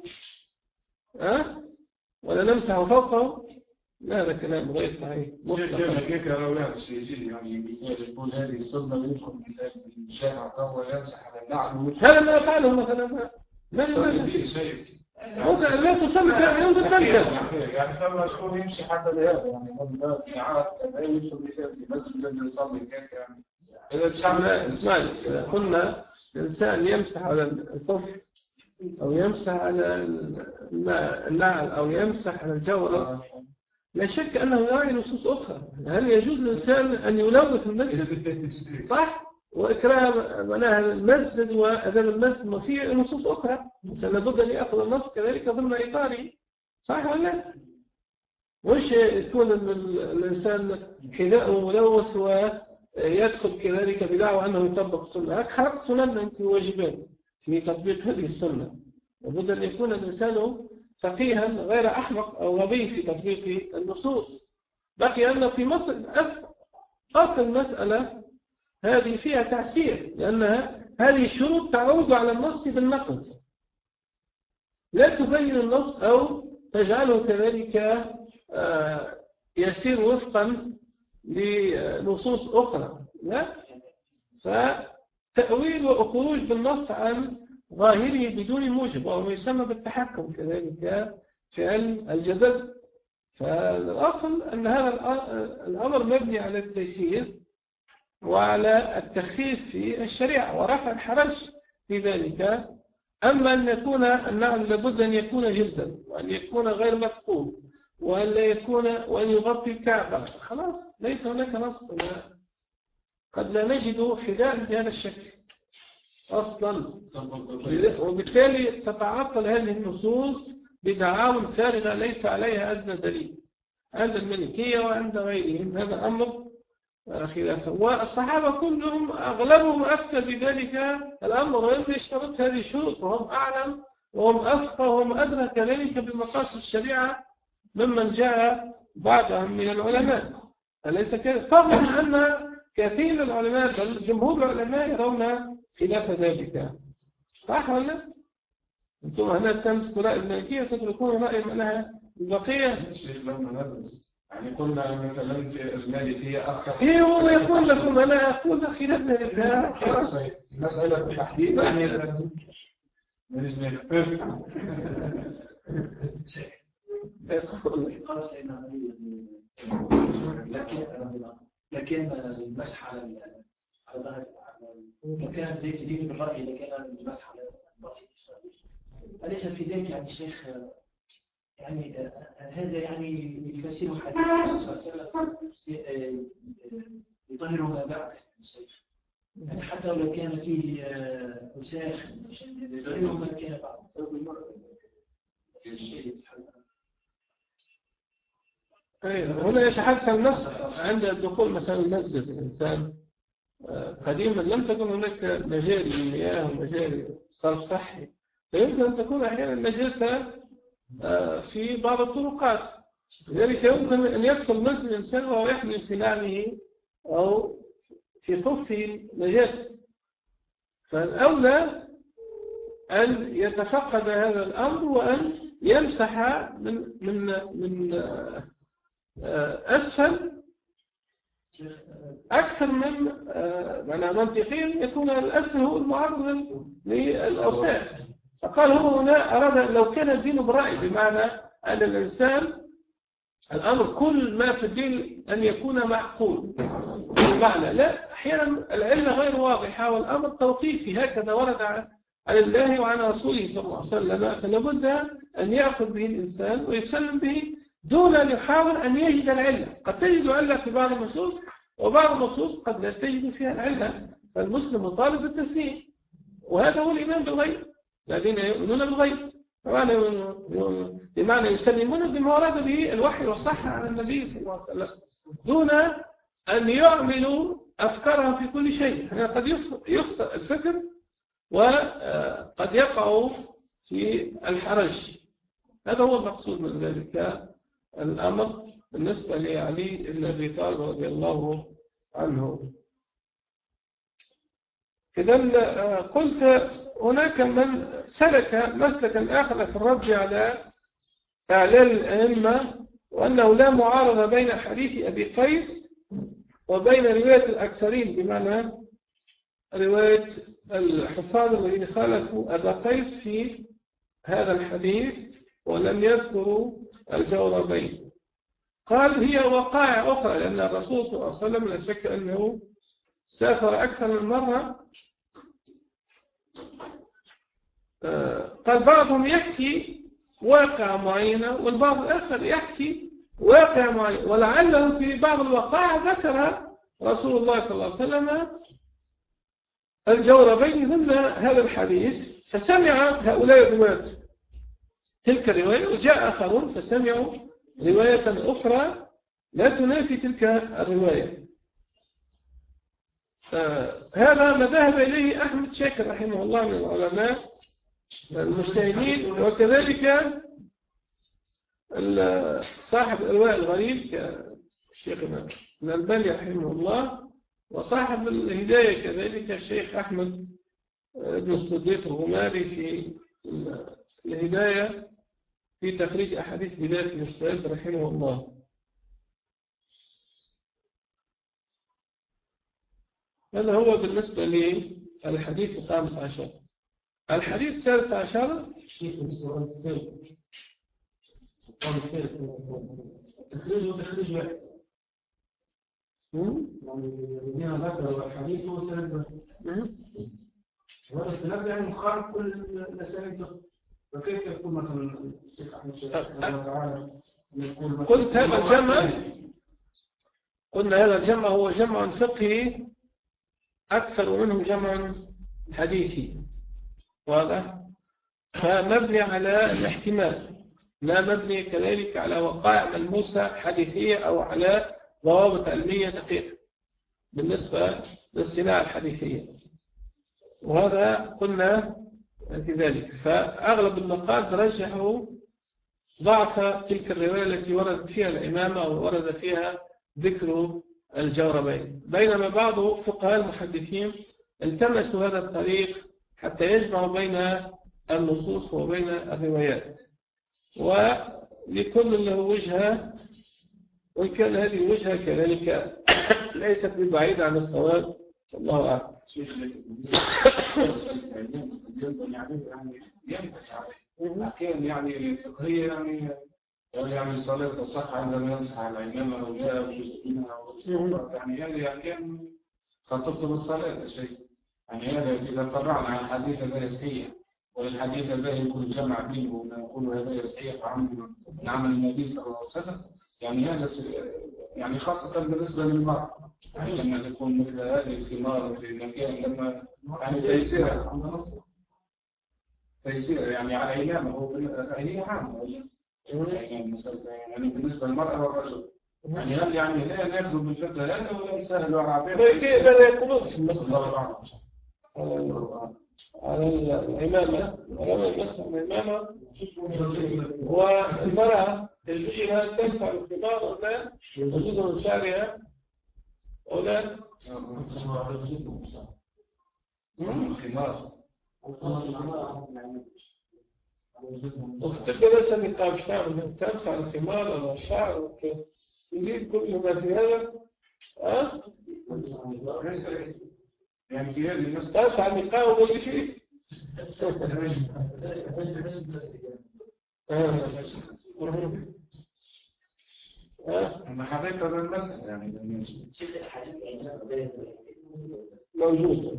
ولا نمسح فوقه؟ لا هذا كلام غير صحيح
مطلقا. كيف أولاد سيدي يعني مثال يقول هذه السنة يدخل مثال في الشارع وهو يمسح على النعل
هذا ما يفعله مثلا ما
فيه شيء
لا تصلي فيها يوم
يعني فما شكون يمشي حتى لهذا يعني من ساعات يدخل مثال في مسجد الذي يصلي كيف يعني
إذا قلنا الإنسان يمسح على الطف أو يمسح على النعل أو يمسح على الجورة، لا شك أنه يراعي نصوص أخرى. هل يجوز للإنسان أن يلوث المسجد صح؟ وإكراه معناها المسجد وأداب المسجد وفيه نصوص أخرى، لابد أن يأخذ النص كذلك ضمن إطاره صح ولا لا؟ مش يكون الإنسان حذاءه ملوث ويدخل كذلك بدعوى أنه يطبق السنة. خلق سنن أنت واجبات في تطبيق هذه السنة. لابد أن يكون الإنسان فقيها غير أحمق أو غبي في تطبيق النصوص. بقي أن في مصر أصل المسألة هذه فيها تعسير، لأنها هذه الشروط تعود على النص بالنقد، لا تبين النص أو تجعله كذلك يسير وفقا لنصوص أخرى، لا. فتأويل وخروج بالنص عن ظاهره بدون موجب وهو يسمى بالتحكم كذلك في علم الجدل. فالأصل أن هذا الأمر مبني على التيسير وعلى التخفيف في الشريعة ورفع الحرج في ذلك. أما أن يكون النعل لابد أن يكون جلدا وأن يكون غير مثقوب وأن لا يكون وأن يغطي الكعبة، خلاص ليس هناك نص. قد لا نجد حذاء بهذا الشكل أصلا، وبالتالي تتعطل هذه النصوص بدعاوى فارغة ليس عليها أدنى دليل عند المالكية وعند غيرهم. هذا أمر خلافه، والصحابة كلهم أغلبهم أفتى بذلك الأمر وهم يشترط هذه الشروط، وهم أعلم وهم أفقه وهم أدرى كذلك بمقاصد الشريعة ممن جاء بعدهم من العلماء. أليس كذلك؟ فضلا أن كثير من العلماء بل جمهور العلماء يرون خلاف ذلك. صح ولا؟ أنتم هنا تمسكوا رأي المالكية وتتركون رأي منها البقية.
يعني قلنا مثلا المالكية أخطأ.
إيه هو يقول لكم أنا أقول خلاف ذلك.
مسألة التحديد يعني بالنسبة
لكن المسح على ظهر كان دين بالرأي لكن المسح على البطن أليس في ذلك يعني شيخ يعني هذا يعني يفسر حديث الرسول صلى الله عليه وسلم يطهر ما بعده يعني حتى لو كان فيه وساخ يطهر ما كان بعده ثوب المرأة.
هنا يتحدث النص عند الدخول مثلا المسجد. الإنسان قديما لم تكن هناك مجاري للمياه ومجاري صرف صحي، فيمكن أن تكون أحيانا نجاسة في بعض الطرقات، لذلك يمكن أن يدخل مسجد الإنسان وهو يحمل في نعمه أو في خفه نجاسة. فالأولى أن يتفقد هذا الأمر وأن يمسح من أسفل أكثر من منطقيا يكون الأسفل هو المعرض للأوساخ. فقال هو هنا أراد لو كان الدين برأي، بمعنى أن الإنسان الأمر كل ما في الدين أن يكون معقول، بمعنى لا أحيانا العلة غير واضحة والأمر توقيفي هكذا ورد عن الله وعن رسوله صلى الله عليه وسلم، فلابد أن يأخذ به الإنسان ويسلم به دون أن يحاول أن يجد العلة. قد تجد علة في بعض النصوص وبعض النصوص قد لا تجد فيها العلة، فالمسلم طالب بالتسليم، وهذا هو الإيمان بالغيب. الذين يؤمنون بالغيب بمعنى يسلمون بما ورد به الوحي والصحة عن النبي صلى الله عليه وسلم دون أن يعملوا أفكارهم في كل شيء. قد يخطئ الفكر وقد يقع في الحرج. هذا هو المقصود من ذلك الأمر بالنسبة لعلي بن أبي طالب رضي الله عنه. إذا قلت هناك من سلك مسلكا آخر في الرد على إعلال الأئمة، وأنه لا معارضة بين حديث أبي قيس وبين رواية الأكثرين، بمعنى رواية الحفاظ الذين خالفوا أبا قيس في هذا الحديث ولم يذكروا الجوربين. قال هي وقائع أخرى، لأن الرسول صلى الله عليه وسلم لا شك أنه سافر أكثر من مرة. قال بعضهم يحكي واقع معينة والبعض الآخر يحكي واقع معين، ولعله في بعض الوقائع ذكر رسول الله صلى الله عليه وسلم الجوربين ضمن هذا الحديث، فسمع هؤلاء الرواة تلك الرواية، وجاء آخرون فسمعوا رواية أخرى لا تنافي تلك الرواية. هذا ما ذهب إليه أحمد شاكر رحمه الله من العلماء المجتهدين، وكذلك صاحب الإرواء الغريب كشيخنا الألباني رحمه الله، وصاحب الهداية كذلك الشيخ أحمد بن الصديق الغماري في الهداية في تخريج أحاديث بداية المجتهد رحمه الله. هذا هو بالنسبة للحديث الخامس عشر. الحديث السادس عشر
تخريج وتخريج واحد. يعني ذكر الحديث هو سند وهذا السند يعني مخالف كل الأسانيد، فكيف يكون مثلا الشيخ أحمد تعالى يقول
قلت هذا الجمع، قلنا هذا الجمع هو جمع فقهي أكثر منه جمع حديثي، واضح؟ فمبني على الاحتمال، لا مبني كذلك على وقائع ملموسة حديثية أو على ضوابط علمية دقيقة بالنسبة للصناعة الحديثية، وهذا قلنا في ذلك. فأغلب النقاد رجحوا ضعف تلك الرواية التي وردت فيها الإمامة أو ورد فيها ذكر الجوربين، بينما بعض فقهاء المحدثين التمسوا هذا الطريق حتى يجمعوا بين النصوص وبين الروايات، ولكل له وجهة، وإن كان هذه الوجهة كذلك ليست ببعيدة عن الصواب، الله أعلم.
يعني فقهية يعني صلاة تصح عندما يمسح على العمامة أو جاء جزء منها، يعني قد تبطل الصلاة شيء. يعني هذا إذا فرعنا عن الحديث الذي يستطيع وللحديث الذي يكون جمع بينه ونقول هذا يستطيع من عمل النبي صلى الله عليه وسلم، يعني هذا يعني خاصة بالنسبة للمرأة، يعني لما تكون مثل هذه الخمار في مكان لما يعني تيسير يعني على إمامه هي عامة يعني بالنسبة للمرأة والرجل، يعني هل يعني لا ناخذ من الفتوى هذا ولا يسهل على
ماذا يقولون في المسألة على الإمامة الإمامة والمرأة يجوز أن تمسح الخمار أو لا، يجوز من شعرها أو لا؟
الخمار
وفتبقى ليس نقاب شعر تمسح الخمار أو الشعر يزيد كل ما في هذا
يعني في هذه
المسألة تمسح النقاب ولا شيء
أنا حقيقة المسألة يعني
موجود.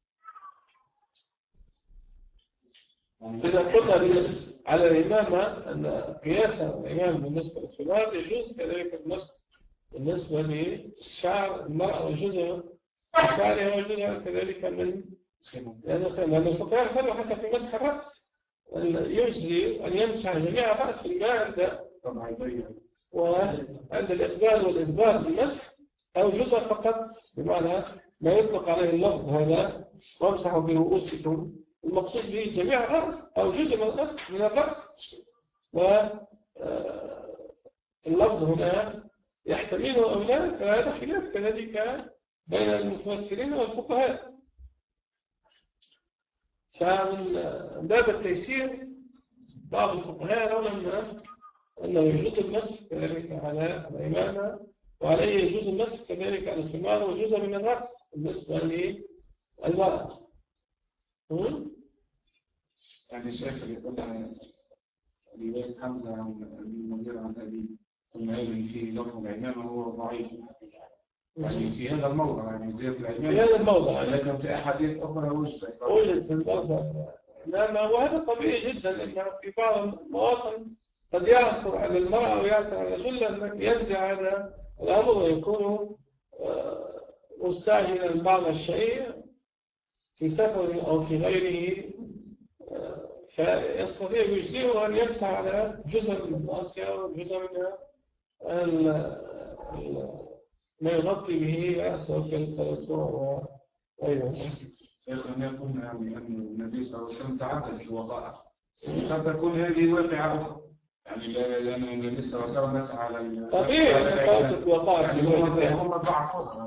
إذا قلنا على الإمامة أن قياس الإمام بالنسبة للخمار يجوز كذلك بالنسبة لشعر المرأة وجزء شعرها وجزء كذلك من لأن الفقهاء خلوا حتى في مسح الرأس يجزي أن يمسح جميع الرأس بالماء وعند الإقبال والإدبار بالمسح أو جزء فقط، بمعنى ما يطلق عليه اللفظ هذا وامسحوا برؤوسكم، المقصود به جميع الرأس أو جزء من الرأس، واللفظ هنا يحتمله أو لا، فهذا خلاف كذلك بين المفسرين والفقهاء. فمن باب التيسير بعض الفقهاء يرون أنه يجوز المسح كذلك على الإمامة، وعليه يجوز المسح كذلك على الخمار وجزء من الرأس بالنسبة للمرأة.
يعني شايف اللي قلنا رواية حمزة عن المغيرة عن أبي المعين في لفظ العمامة هو ضعيف يعني في هذا الموضع، يعني زيادة العمامة
في هذا الموضع،
لكن في أحاديث أخرى
وجد في الموضع العمامة، وهذا طبيعي جدا لأنه في بعض المواطن قد يعصر على المرأة أو يعصر على الرجل أنك ينزع هذا الأمر ويكون مستعجلا بعض الشيء في سفر أو في غيره فيستطيع يجزئه أن يمسح على جزء من الناصية وجزء من ما يغطي به رأسه في الخلصوع وغيره.
يخلنا يقول يعني أن النبي صلى الله عليه وسلم تعدد في الوقائع قد تكون هذه واقعة أخرى يعني لأن النبي صلى الله عليه وسلم مسح على
طبيعي أن وقائع
هم ضعفوها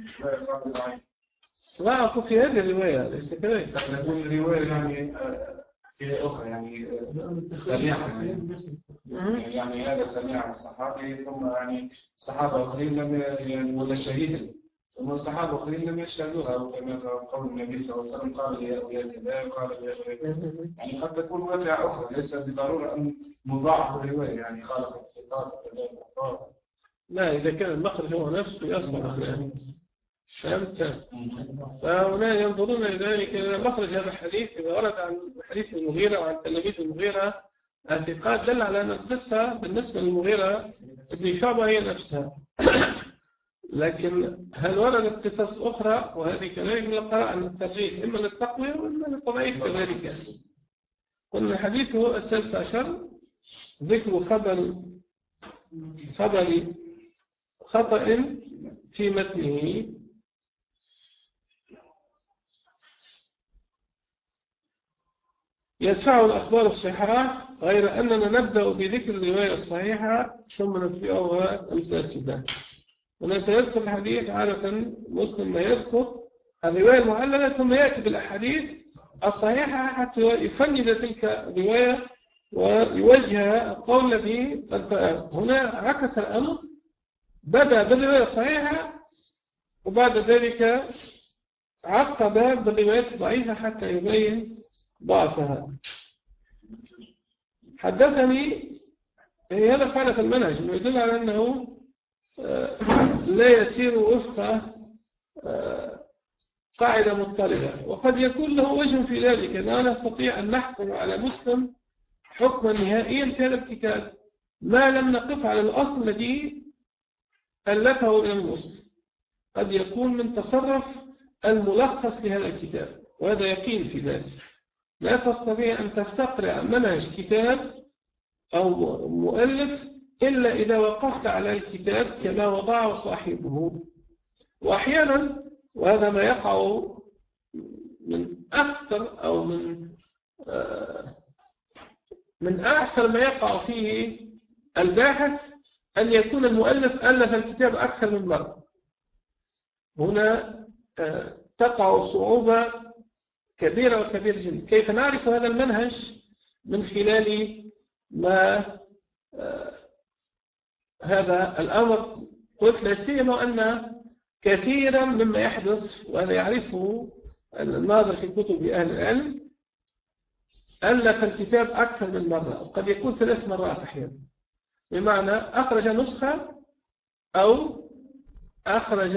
ضعفوا في هذه الرواية ليس كذلك.
قد تكون الرواية يعني في أخرى يعني سميعة يعني هذا سميع الصحابي ثم يعني صحابة آخرين لم يعني ولا شهيدا ثم الصحابة آخرين لم يشهدوها وكما قول النبي صلى الله عليه وسلم قال يا كذا وقال يا كذا يعني قد تكون واقعة أخرى ليس بالضرورة أن مضاعف الرواية يعني خالف الثقات ولا الأخبار.
لا إذا كان المخرج هو نفسه يصلح يعني فهمت. فهنا ينظرون إلى ذلك مخرج هذا الحديث إذا ورد عن حديث المغيرة وعن تلاميذ المغيرة الثقات دل على أن القصة بالنسبة للمغيرة ابن شعبة هي نفسها. لكن هل وردت قصص أخرى وهذه كذلك من القراءة عن الترجيح إما للتقوية وإما للتضعيف كذلك. قلنا الحديث هو السادس عشر ذكر خبر خطأ في متنه يدفعه الأخبار الصحيحة غير أننا نبدأ بذكر الرواية الصحيحة ثم نتبعها الفاسدة. هنا سيذكر الحديث عادة مسلم ما يذكر الرواية المعللة ثم يأتي بالأحاديث الصحيحة حتى يفند تلك الرواية ويوجه القول الذي هنا عكس الأمر بدأ بالرواية الصحيحة وبعد ذلك عقب بالروايات الضعيفة حتى يبين ضعفها. حدثني هذا فعل في المنهج ويدل على أنه لا يسير وفق قاعدة مضطردة وقد يكون له وجه في ذلك لا نستطيع أن نحكم على مسلم حكما نهائيا في هذا الكتاب ما لم نقف على الأصل الذي ألفه إلى مسلم. قد يكون من تصرف الملخص لهذا الكتاب وهذا يقين في ذلك. لا تستطيع أن تستقرأ منهج كتاب أو مؤلف إلا إذا وقفت على الكتاب كما وضعه صاحبه. وأحيانا وهذا ما يقع من أخطر أو من أعسر ما يقع فيه الباحث أن يكون المؤلف ألف الكتاب أكثر من مرة. هنا تقع صعوبة كبيرة وكبيرة جدا. كيف نعرف هذا المنهج؟ من خلال ما هذا الأمر قلت لا سيما أن كثيرا مما يحدث وأنا يعرفه الناظر في كتب أهل العلم ألف الكتاب أكثر من مرة قد يكون 3 مرات أحيانا بمعنى أخرج نسخة أو أخرج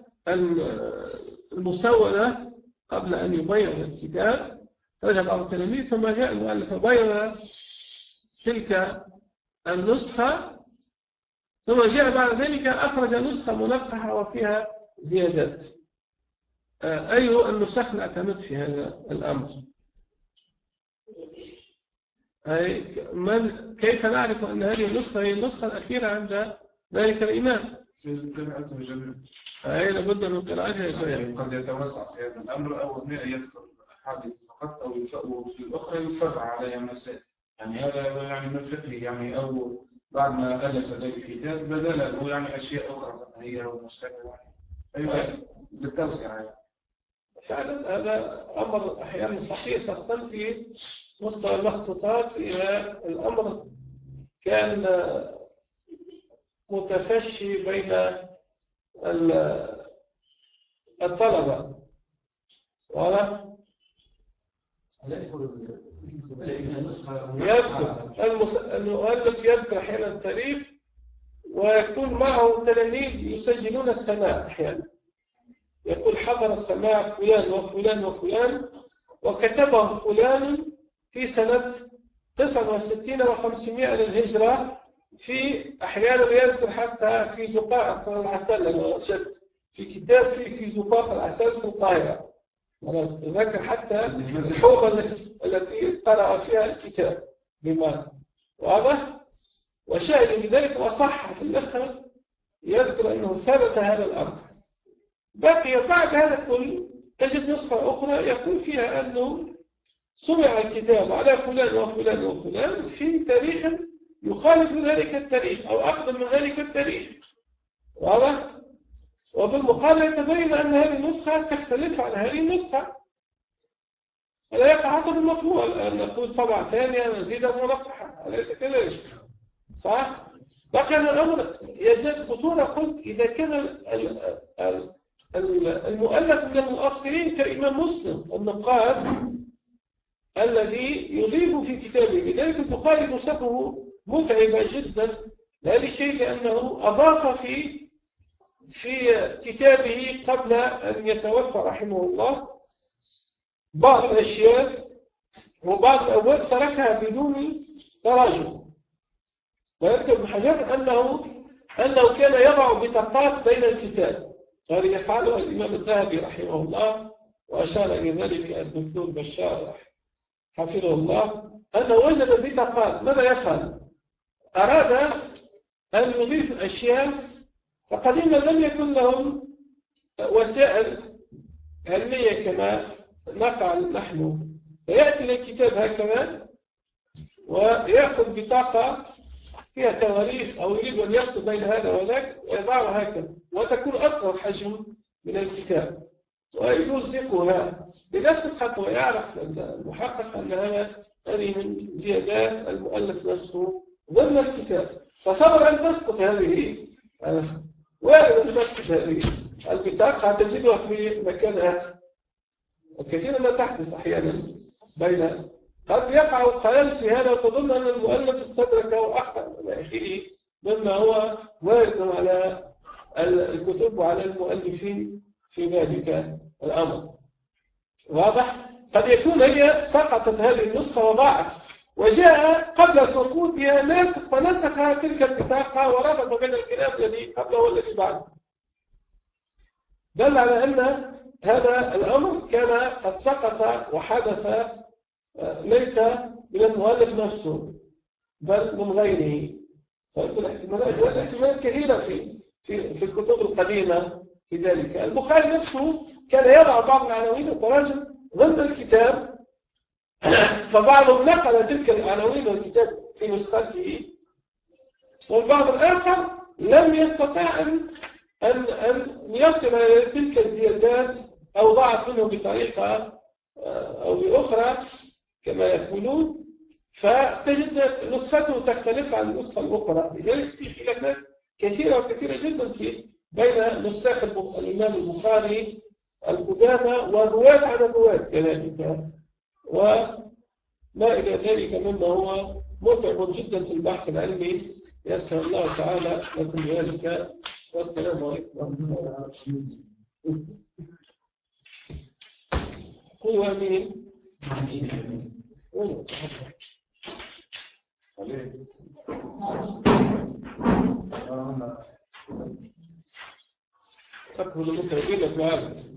المسودة قبل أن يبيع الكتاب رجع بعض التلاميذ ثم جاء المؤلف بيع تلك النسخة ثم جاء بعد ذلك أخرج نسخة منقحة وفيها زيادات. أي النسخ نعتمد في هذا الأمر؟ كيف نعرف أن هذه النسخة هي النسخة الأخيرة عند ذلك الإمام؟ لابد من قراءتها.
قد يتوسع في هذا الأمر أو هنا يذكر حادث فقط أو في الأخرى يفرع عليها مسائل يعني هذا يعني من فقه يعني أو بعد ما ألف ذلك الكتاب بدله يعني أشياء أخرى فقهية ومشتبهة أيوة بالتوسع يعني.
فعلا هذا أمر أحيانا صحيح خاصة في مستوى المخطوطات إلى الأمر كان متفشي بين الطلبة واضح؟ المؤلف يذكر أحيانا التاريخ ويكون معه تلاميذ يسجلون السماع أحيانا يقول حضر السماع فلان وفلان وفلان وكتبه فلان في سنة 69 و500 للهجرة في أحيانا يذكر حتى في زقاق العسل في كتاب في زقاق العسل في القاهرة ذكر حتى الحوضة التي قرأ فيها الكتاب بمعنى واضح. وشاهد بذلك وصح في الآخر يذكر أنه ثبت هذا الأمر. بقي بعد هذا كل تجد نسخة أخرى يقول فيها أنه سمع الكتاب على فلان وفلان وفلان في تاريخ يخالف ذلك التاريخ أو أقدم من ذلك التاريخ. واضح؟ وبالمقابل يتبين أن هذه النسخة تختلف عن هذه النسخة، فلا يقع حسب المطلوب أن نقول طبعا ثانية نزيد ملقحة، أليس كذلك؟ صح؟ بقي الأمر يزداد خطورة. قلت إذا كان المؤلف من المؤصلين كالإمام مسلم النقاد الذي يضيف في كتابه، لذلك البخاري نسخه متعبة جدا لا لشيء لأنه أضاف في كتابه قبل أن يتوفى رحمه الله بعض الأشياء وبعض الأبواب تركها بدون تراجم. ويذكر ابن حجر أنه كان يضع بطاقات بين الكتاب، وهذا يفعله الإمام الذهبي رحمه الله، وأشار إلى ذلك الدكتور بشار حفظه الله، أنه وجد بطاقات. ماذا يفعل؟ أراد أن يضيف الأشياء، فقديما لم يكن لهم وسائل علمية كما نفعل نحن، فيأتي للكتاب هكذا ويأخذ بطاقة فيها تواريخ أو يريد أن يفصل بين هذا وذاك ويضعها هكذا، وتكون أصغر حجم من الكتاب ويلزقها بنفس الخطوة. يعرف المحقق أن هذه من زيادات المؤلف نفسه ضمن الكتاب، فصبر أن تسقط هذه وارد أن تسقط هذه البطاقة تزيدها في مكان آخر. وكثيرا ما تحدث أحيانا بين قد يقع الخلل في هذا وتظن أن المؤلف استدرك وأخطأ من آخره مما هو وارد على الكتب وعلى المؤلفين في ذلك الأمر. واضح؟ قد يكون هي سقطت هذه النسخة وضاعت، وجاء قبل سقوطها ناسخ فنسخ تلك البطاقة وربط بين الكلام الذي قبله والذي بعده. دل على أن هذا الأمر كان قد سقط وحدث ليس من المؤلف نفسه بل من غيره. فالاحتمالات كثيرة في الكتب القديمة في ذلك. البخاري نفسه كان يضع بعض العناوين والتراجم ضمن الكتاب، فبعضهم نقل تلك العناوين والكتاب في نسخته، والبعض الآخر لم يستطع أن يصل إلى تلك الزيادات أو ضعف منه بطريقة أو بأخرى كما يقولون، فتجد نسخته تختلف عن النسخة الأخرى. لذلك في خلافات كثيرة وكثيرة جدا بين نساخ الإمام البخاري القدامى والرواة عن الرواة كذلك، وما إلى ذلك مما هو متعب جدا في البحث العلمي. يسر الله تعالى لكم ذلك، والسلام عليكم. هو أمين أكبر المتعبين العالم.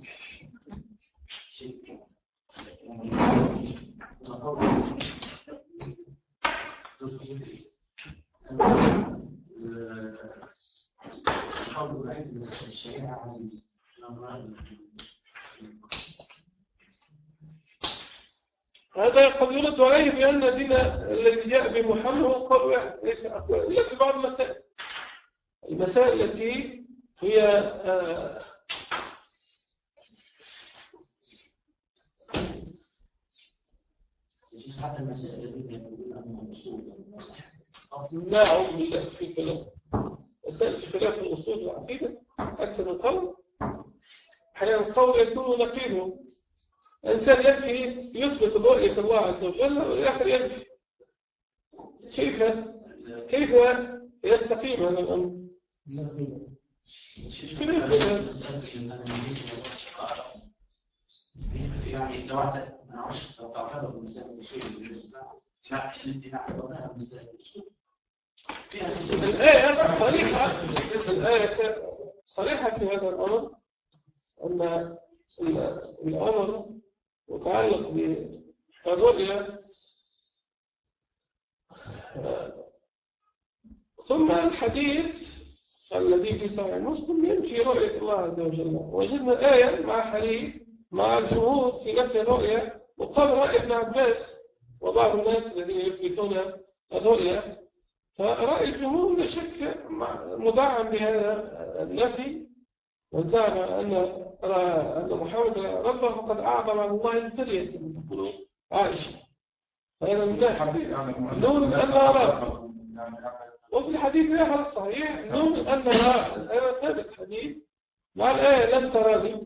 هذا قد يرد عليه بأن الدين الذي جاء بمحمد هو قول واحد ليس أقوى، إلا في بعض المسائل التي هي
حتى المسائل التي يقولون أنها أصول
لا أعوذ بالله في كلام مسائل في خلاف الأصول والعقيدة أكثر من قول. أحيانا القول يكون نقيضه، الإنسان يكفي يثبت رؤية الله عز وجل والآخر ينفي. كيف يستقيم هذا الأمر؟
يعني لو تعتبر مسائل الأصول بالنسبة التي نعتبرها مسائل الأصول
الآية صريحة في هذا الأمر، أن الأمر متعلق الرؤيا. ثم الحديث الذي في صحيح مسلم ينفي رؤية الله عز وجل، وجدنا آية مع حديث مع الجمهور في نفي الرؤية، وقال رأي ابن عباس وبعض الناس الذين يثبتون الرؤية، فرأي الجمهور لا شك مدعم بهذا النفي، وزعم أن محمد ربه قد أعظم عن الله الفرية تقول عائشة. هذا من نور أنها رأى، وفي الحديث الآخر الصحيح نور أنها هذا ثابت حديث مع الآية لن تراني،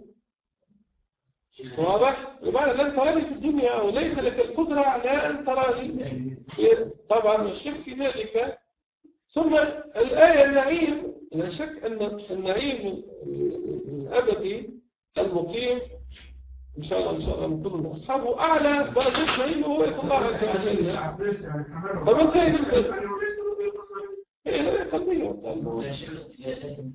واضح؟ بمعنى لن تراني في الدنيا أو ليس لك القدرة على أن تراني، طبعا الشك في ذلك. ثم الآية النعيم، لا شك أن النعيم الأبدي المقيم إن شاء الله نكون من أصحابه أعلى درجة نعيم هو الله عز وجل. فمن كان هي لا قلبية
لا شيء، لكن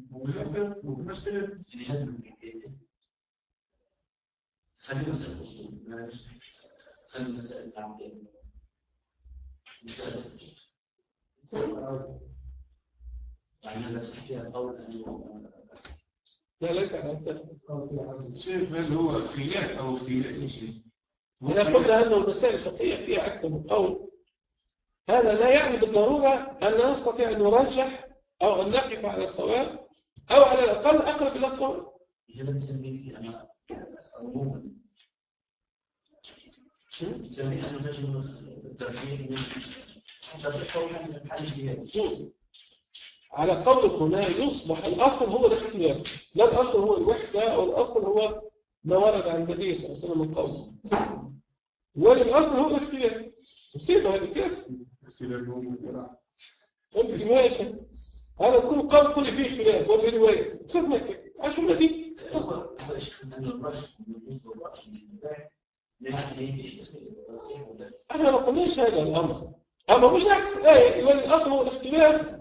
خلينا نسأل الأصول، خلينا نسأل العقيدة، نسأل الأصول. يعني هذا فيها قول أنه
لا ليس على
شيء، هل هو خلاف أو خلاف شيء؟
إذا قلنا أنه المسائل الفقهية فيها أكثر من قول، هذا لا يعني بالضرورة أن نستطيع أن نرجح أو أن نقف على الصواب أو على الأقل أقرب إلى الصواب.
إذا لم تسميه في أنا عموما تسميه أنه نجم الترفيه حتى تقول أن الحل فيها
على قولك هنا يصبح الأصل هو الاختلاف، لا الأصل هو الوحدة أو الأصل هو ما ورد عن النبي صلى الله عليه وسلم من قول، والأصل هو الاختلاف. مصيبة هذه كيف؟ أنت ماشي هذا كل قول كل فيه خلاف وفي رواية كيف ما كيف عشان ما دي احنا ما قلناش هذا الأمر، أما مش عكس الآية يقول الأصل هو الاختلاف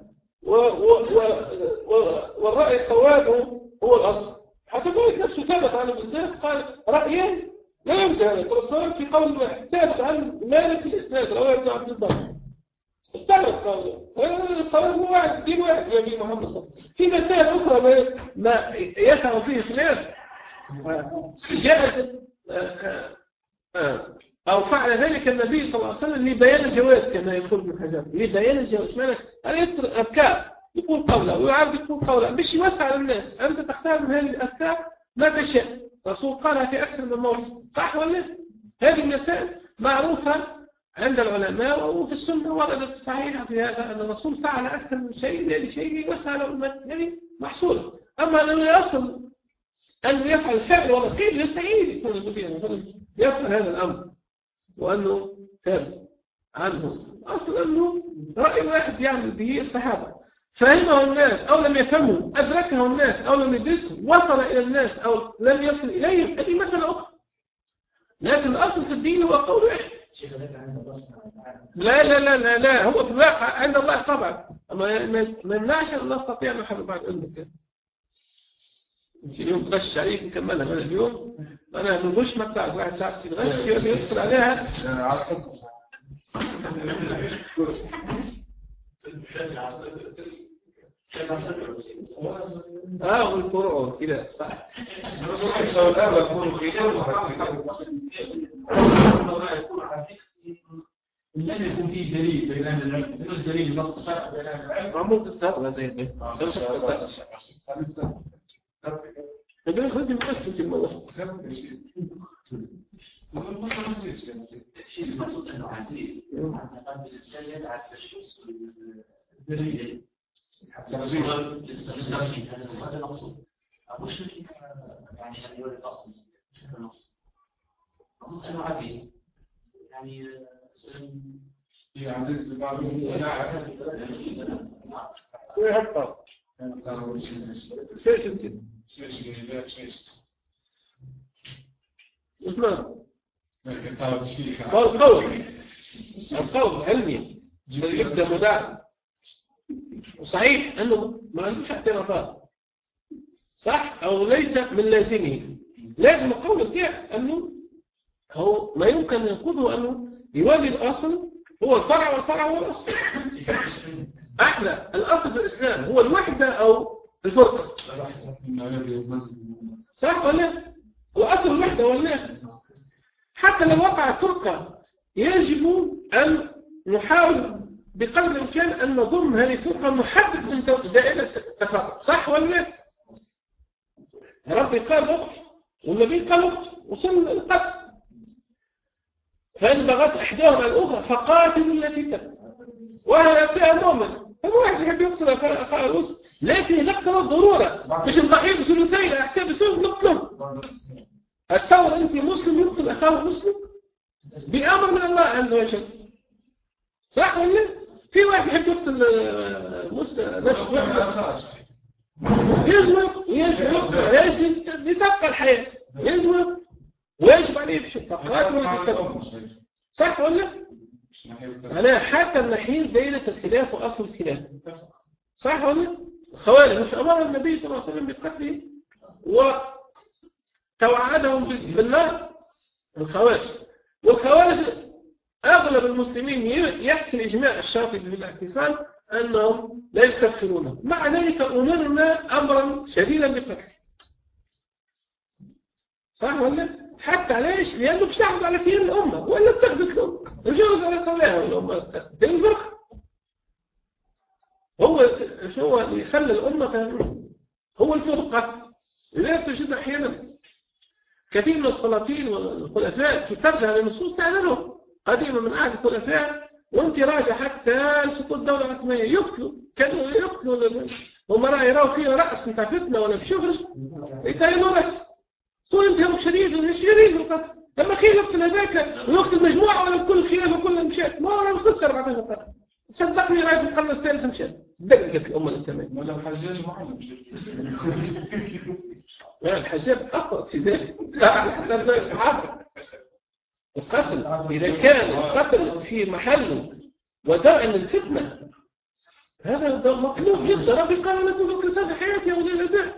والرأي الصواب هو الأصل. حتى مالك نفسه ثابت عن الإسناد قال رأيين لا يمكن أن يكون الصواب في قول واحد، ثابت عن مالك في الإسناد رواه ابن عبد البر استعمل قوله الصواب هو واحد، دين واحد يا نبي محمد صلى الله عليه وسلم. في مسائل أخرى ما يسعى فيه خلاف جاءت أو فعل ذلك النبي صلى الله عليه وسلم لبيان الجواز كما يقول ابن حجر، لبيان الجواز. معنى أن يذكر الأذكار يقول قوله ويعرض يقول قوله مش يوسع على الناس، أنت تختار من هذه الأذكار ما تشاء. الرسول قالها في أكثر من موضع، صح ولا؟ هذه المسائل معروفة عند العلماء وفي السنة وردت صحيحة في هذا أن الرسول فعل أكثر من شيء لشيء يوسع على أمته، هذه محصولة. أما أنه يصل أنه يفعل فعل ولا قيل يستحيل يكون النبي يفعل هذا الأمر وأنه ثابت عنه. أصل أنه رأي واحد يعمل به الصحابة، فهمه الناس أو لم يفهموا، أدركه الناس أو لم يدركه، وصل إلى الناس أو لم يصل إليهم، هذه مسألة أخرى. لكن الأصل في الدين هو قول واحد. لا لا لا لا لا، هو في الواقع عند الله طبعا، ما يمنعش أن نستطيع أن نحب بعد علمك. اليوم تغش عليك نكملها من اليوم. أنا من غش مقطع واحد ساعة تغش يدخل عليها
عصب
والفروع كده صح.
لم يكن فيه دليل بين أهل العلم، مش دليل نص صحيح بين أهل العلم.
ما ممكن تهرب هذا يخرج من أكتب الموضوع.
الشيء المقصود أنه عزيز عند الإنسان يدعى التشخيص بالدليل الاستخدام هذا المقصود. مش يعني أن يولد أصل مش النص، المقصود أنه عزيز يعني
عزيز ببعض لا عزيز
القول علمي يبدأ مدعم وصحيح أنه ما عندوش اعترافات صح أو ليس من لازمه، لازم القول الجاء أنه هو ما يمكن أن ينقضه أنه يواجه الأصل هو الفرع والفرع هو الأصل. احنا الأصل في الإسلام هو الوحدة أو الفرقة، صح ولا؟ الأصل الوحدة ولا؟ حتى لو وقعت فرقة يجب أن نحاول بقدر الإمكان أن نضم هذه الفرقة، نحدد من دائرة التفاق، صح ولا؟ ربي قال اقتل والنبي قال اقتل وصل القتل، فإن بغت إحداهم على الأخرى فقاتلوا التي تبغي وهي فيها مؤمن. فما واحد يحب يقتل أخاه الوسط، لكن نقتل الضرورة مش نصحيه بثلثين على حساب الثلث نقتله. أتصور أنت مسلم يقتل أخاه المسلم بأمر من الله عز وجل، صح ولا؟ في واحد يحب يقتل نفسه يجب لتبقى الحياة، يجب ويجب عليه بشيء فقات ولا صح ولا؟ أنا حتى النحيل دائرة الخلاف وأصل الخلاف، صح ولا؟ الخوارج مش أمر النبي صلى الله عليه وسلم بقتله وتوعدهم بالنار الخوارج، والخوارج أغلب المسلمين يحكي الإجماع الشافعي بالاعتصام أنهم لا يكفرونه، مع ذلك أمرنا أمرا شديدا بقتله، صح ولا؟ حتى ليش؟ لأنه بتعرض على كيان الأمة ولا بتخذك الأمة يجوز على قضاياها الأمة دين الفرق. هو اللي يخلي الأمة هو الفرقة. لذلك تجد أحيانا كثير من السلاطين والخلفاء ترجع للنصوص تعلنهم قديما من عهد الخلفاء وانت راجع حتى سقوط الدولة العثمانية كانوا يقتلوا وما يراوا فيها رأس بتاع فتنة ولا بشغل يتاينوا رأس تقول انت هم شديد القتل لما خير يقتل هذاك ويقتل مجموعة ولا كل خلاف وكل مشاة ما أنا وصلت 14 قتل صدقني رأي في القرن الثالث مشاة دقيقة في الأمة الإسلامية
ولا الحجاج معلم
لا الحجاج أخطأ في ذلك حتى الناس حاضر القتل إذا كان القتل في محله وداء الفتنة هذا مطلوب جدا. ربي قال لكم في القصاص حياة يا أولي الألباب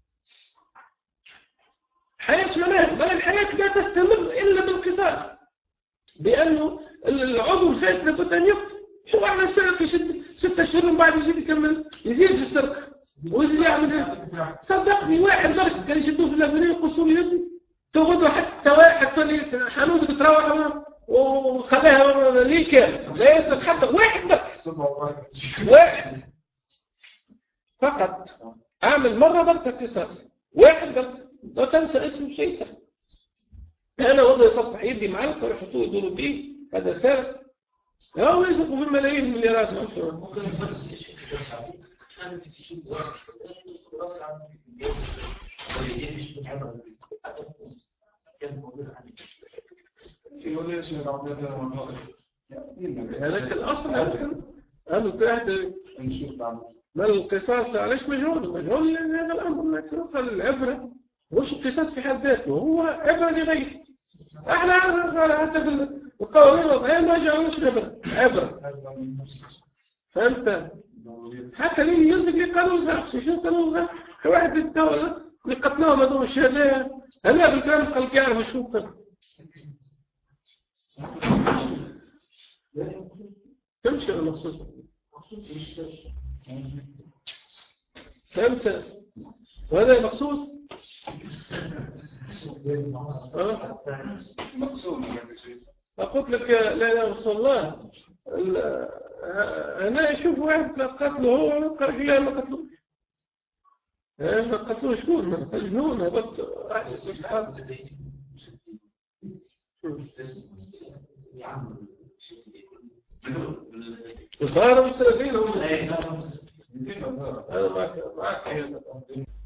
حياة منام بل الحياة لا تستمر إلا بالقصاص بأنه العضو الفاسد لابد أن يقتل. شو واحد السرقة يشد 6 أشهر من بعد يزيد يكمل يزيد في السرقة ويزيد يعمل صدقني واحد درك كان يشدوه في اللبنان يقصوا له يده تاخذوا حتى واحد طلع حانوت بتروح وخلاها ليه كامل لا يسرق حتى واحد بس واحد فقط اعمل مرة برتك قصاص واحد برتك لا تنسى اسمه شيء سهل. انا وضعي تصبح يدي معلقة ويحطوه يدوروا بيه هذا سارق هو يسرقوا في الملايين المليارات
ممكن نفرس كشف كانت في شيء
في وليش
هذاك الأصل قالوا
نشوف
ما القصاص علاش مجهول لأن هذا الأمر ما يتوصل العبرة مش القصاص في حد ذاته هو عبرة لغيره. احنا حتى في القوانين الوضعية ما جعلوش عبرة فهمت؟ حتى ليه يزق لقانون الغرب شو قانون الغرب واحد يتولى لقتلهم هذول الشهداء هلا بالكلام قال يعرف شو قتل تمشي المخصوص فهمت؟ وهذا مخصوص
مقصود
قلت لك لا إله إلا الله أنا أشوف واحد قتله هو قال لا ما قتلوش ما قتلوش شكون ما قتلوش هبط واحد الصحاب الظاهر مسلمين هم هذا معك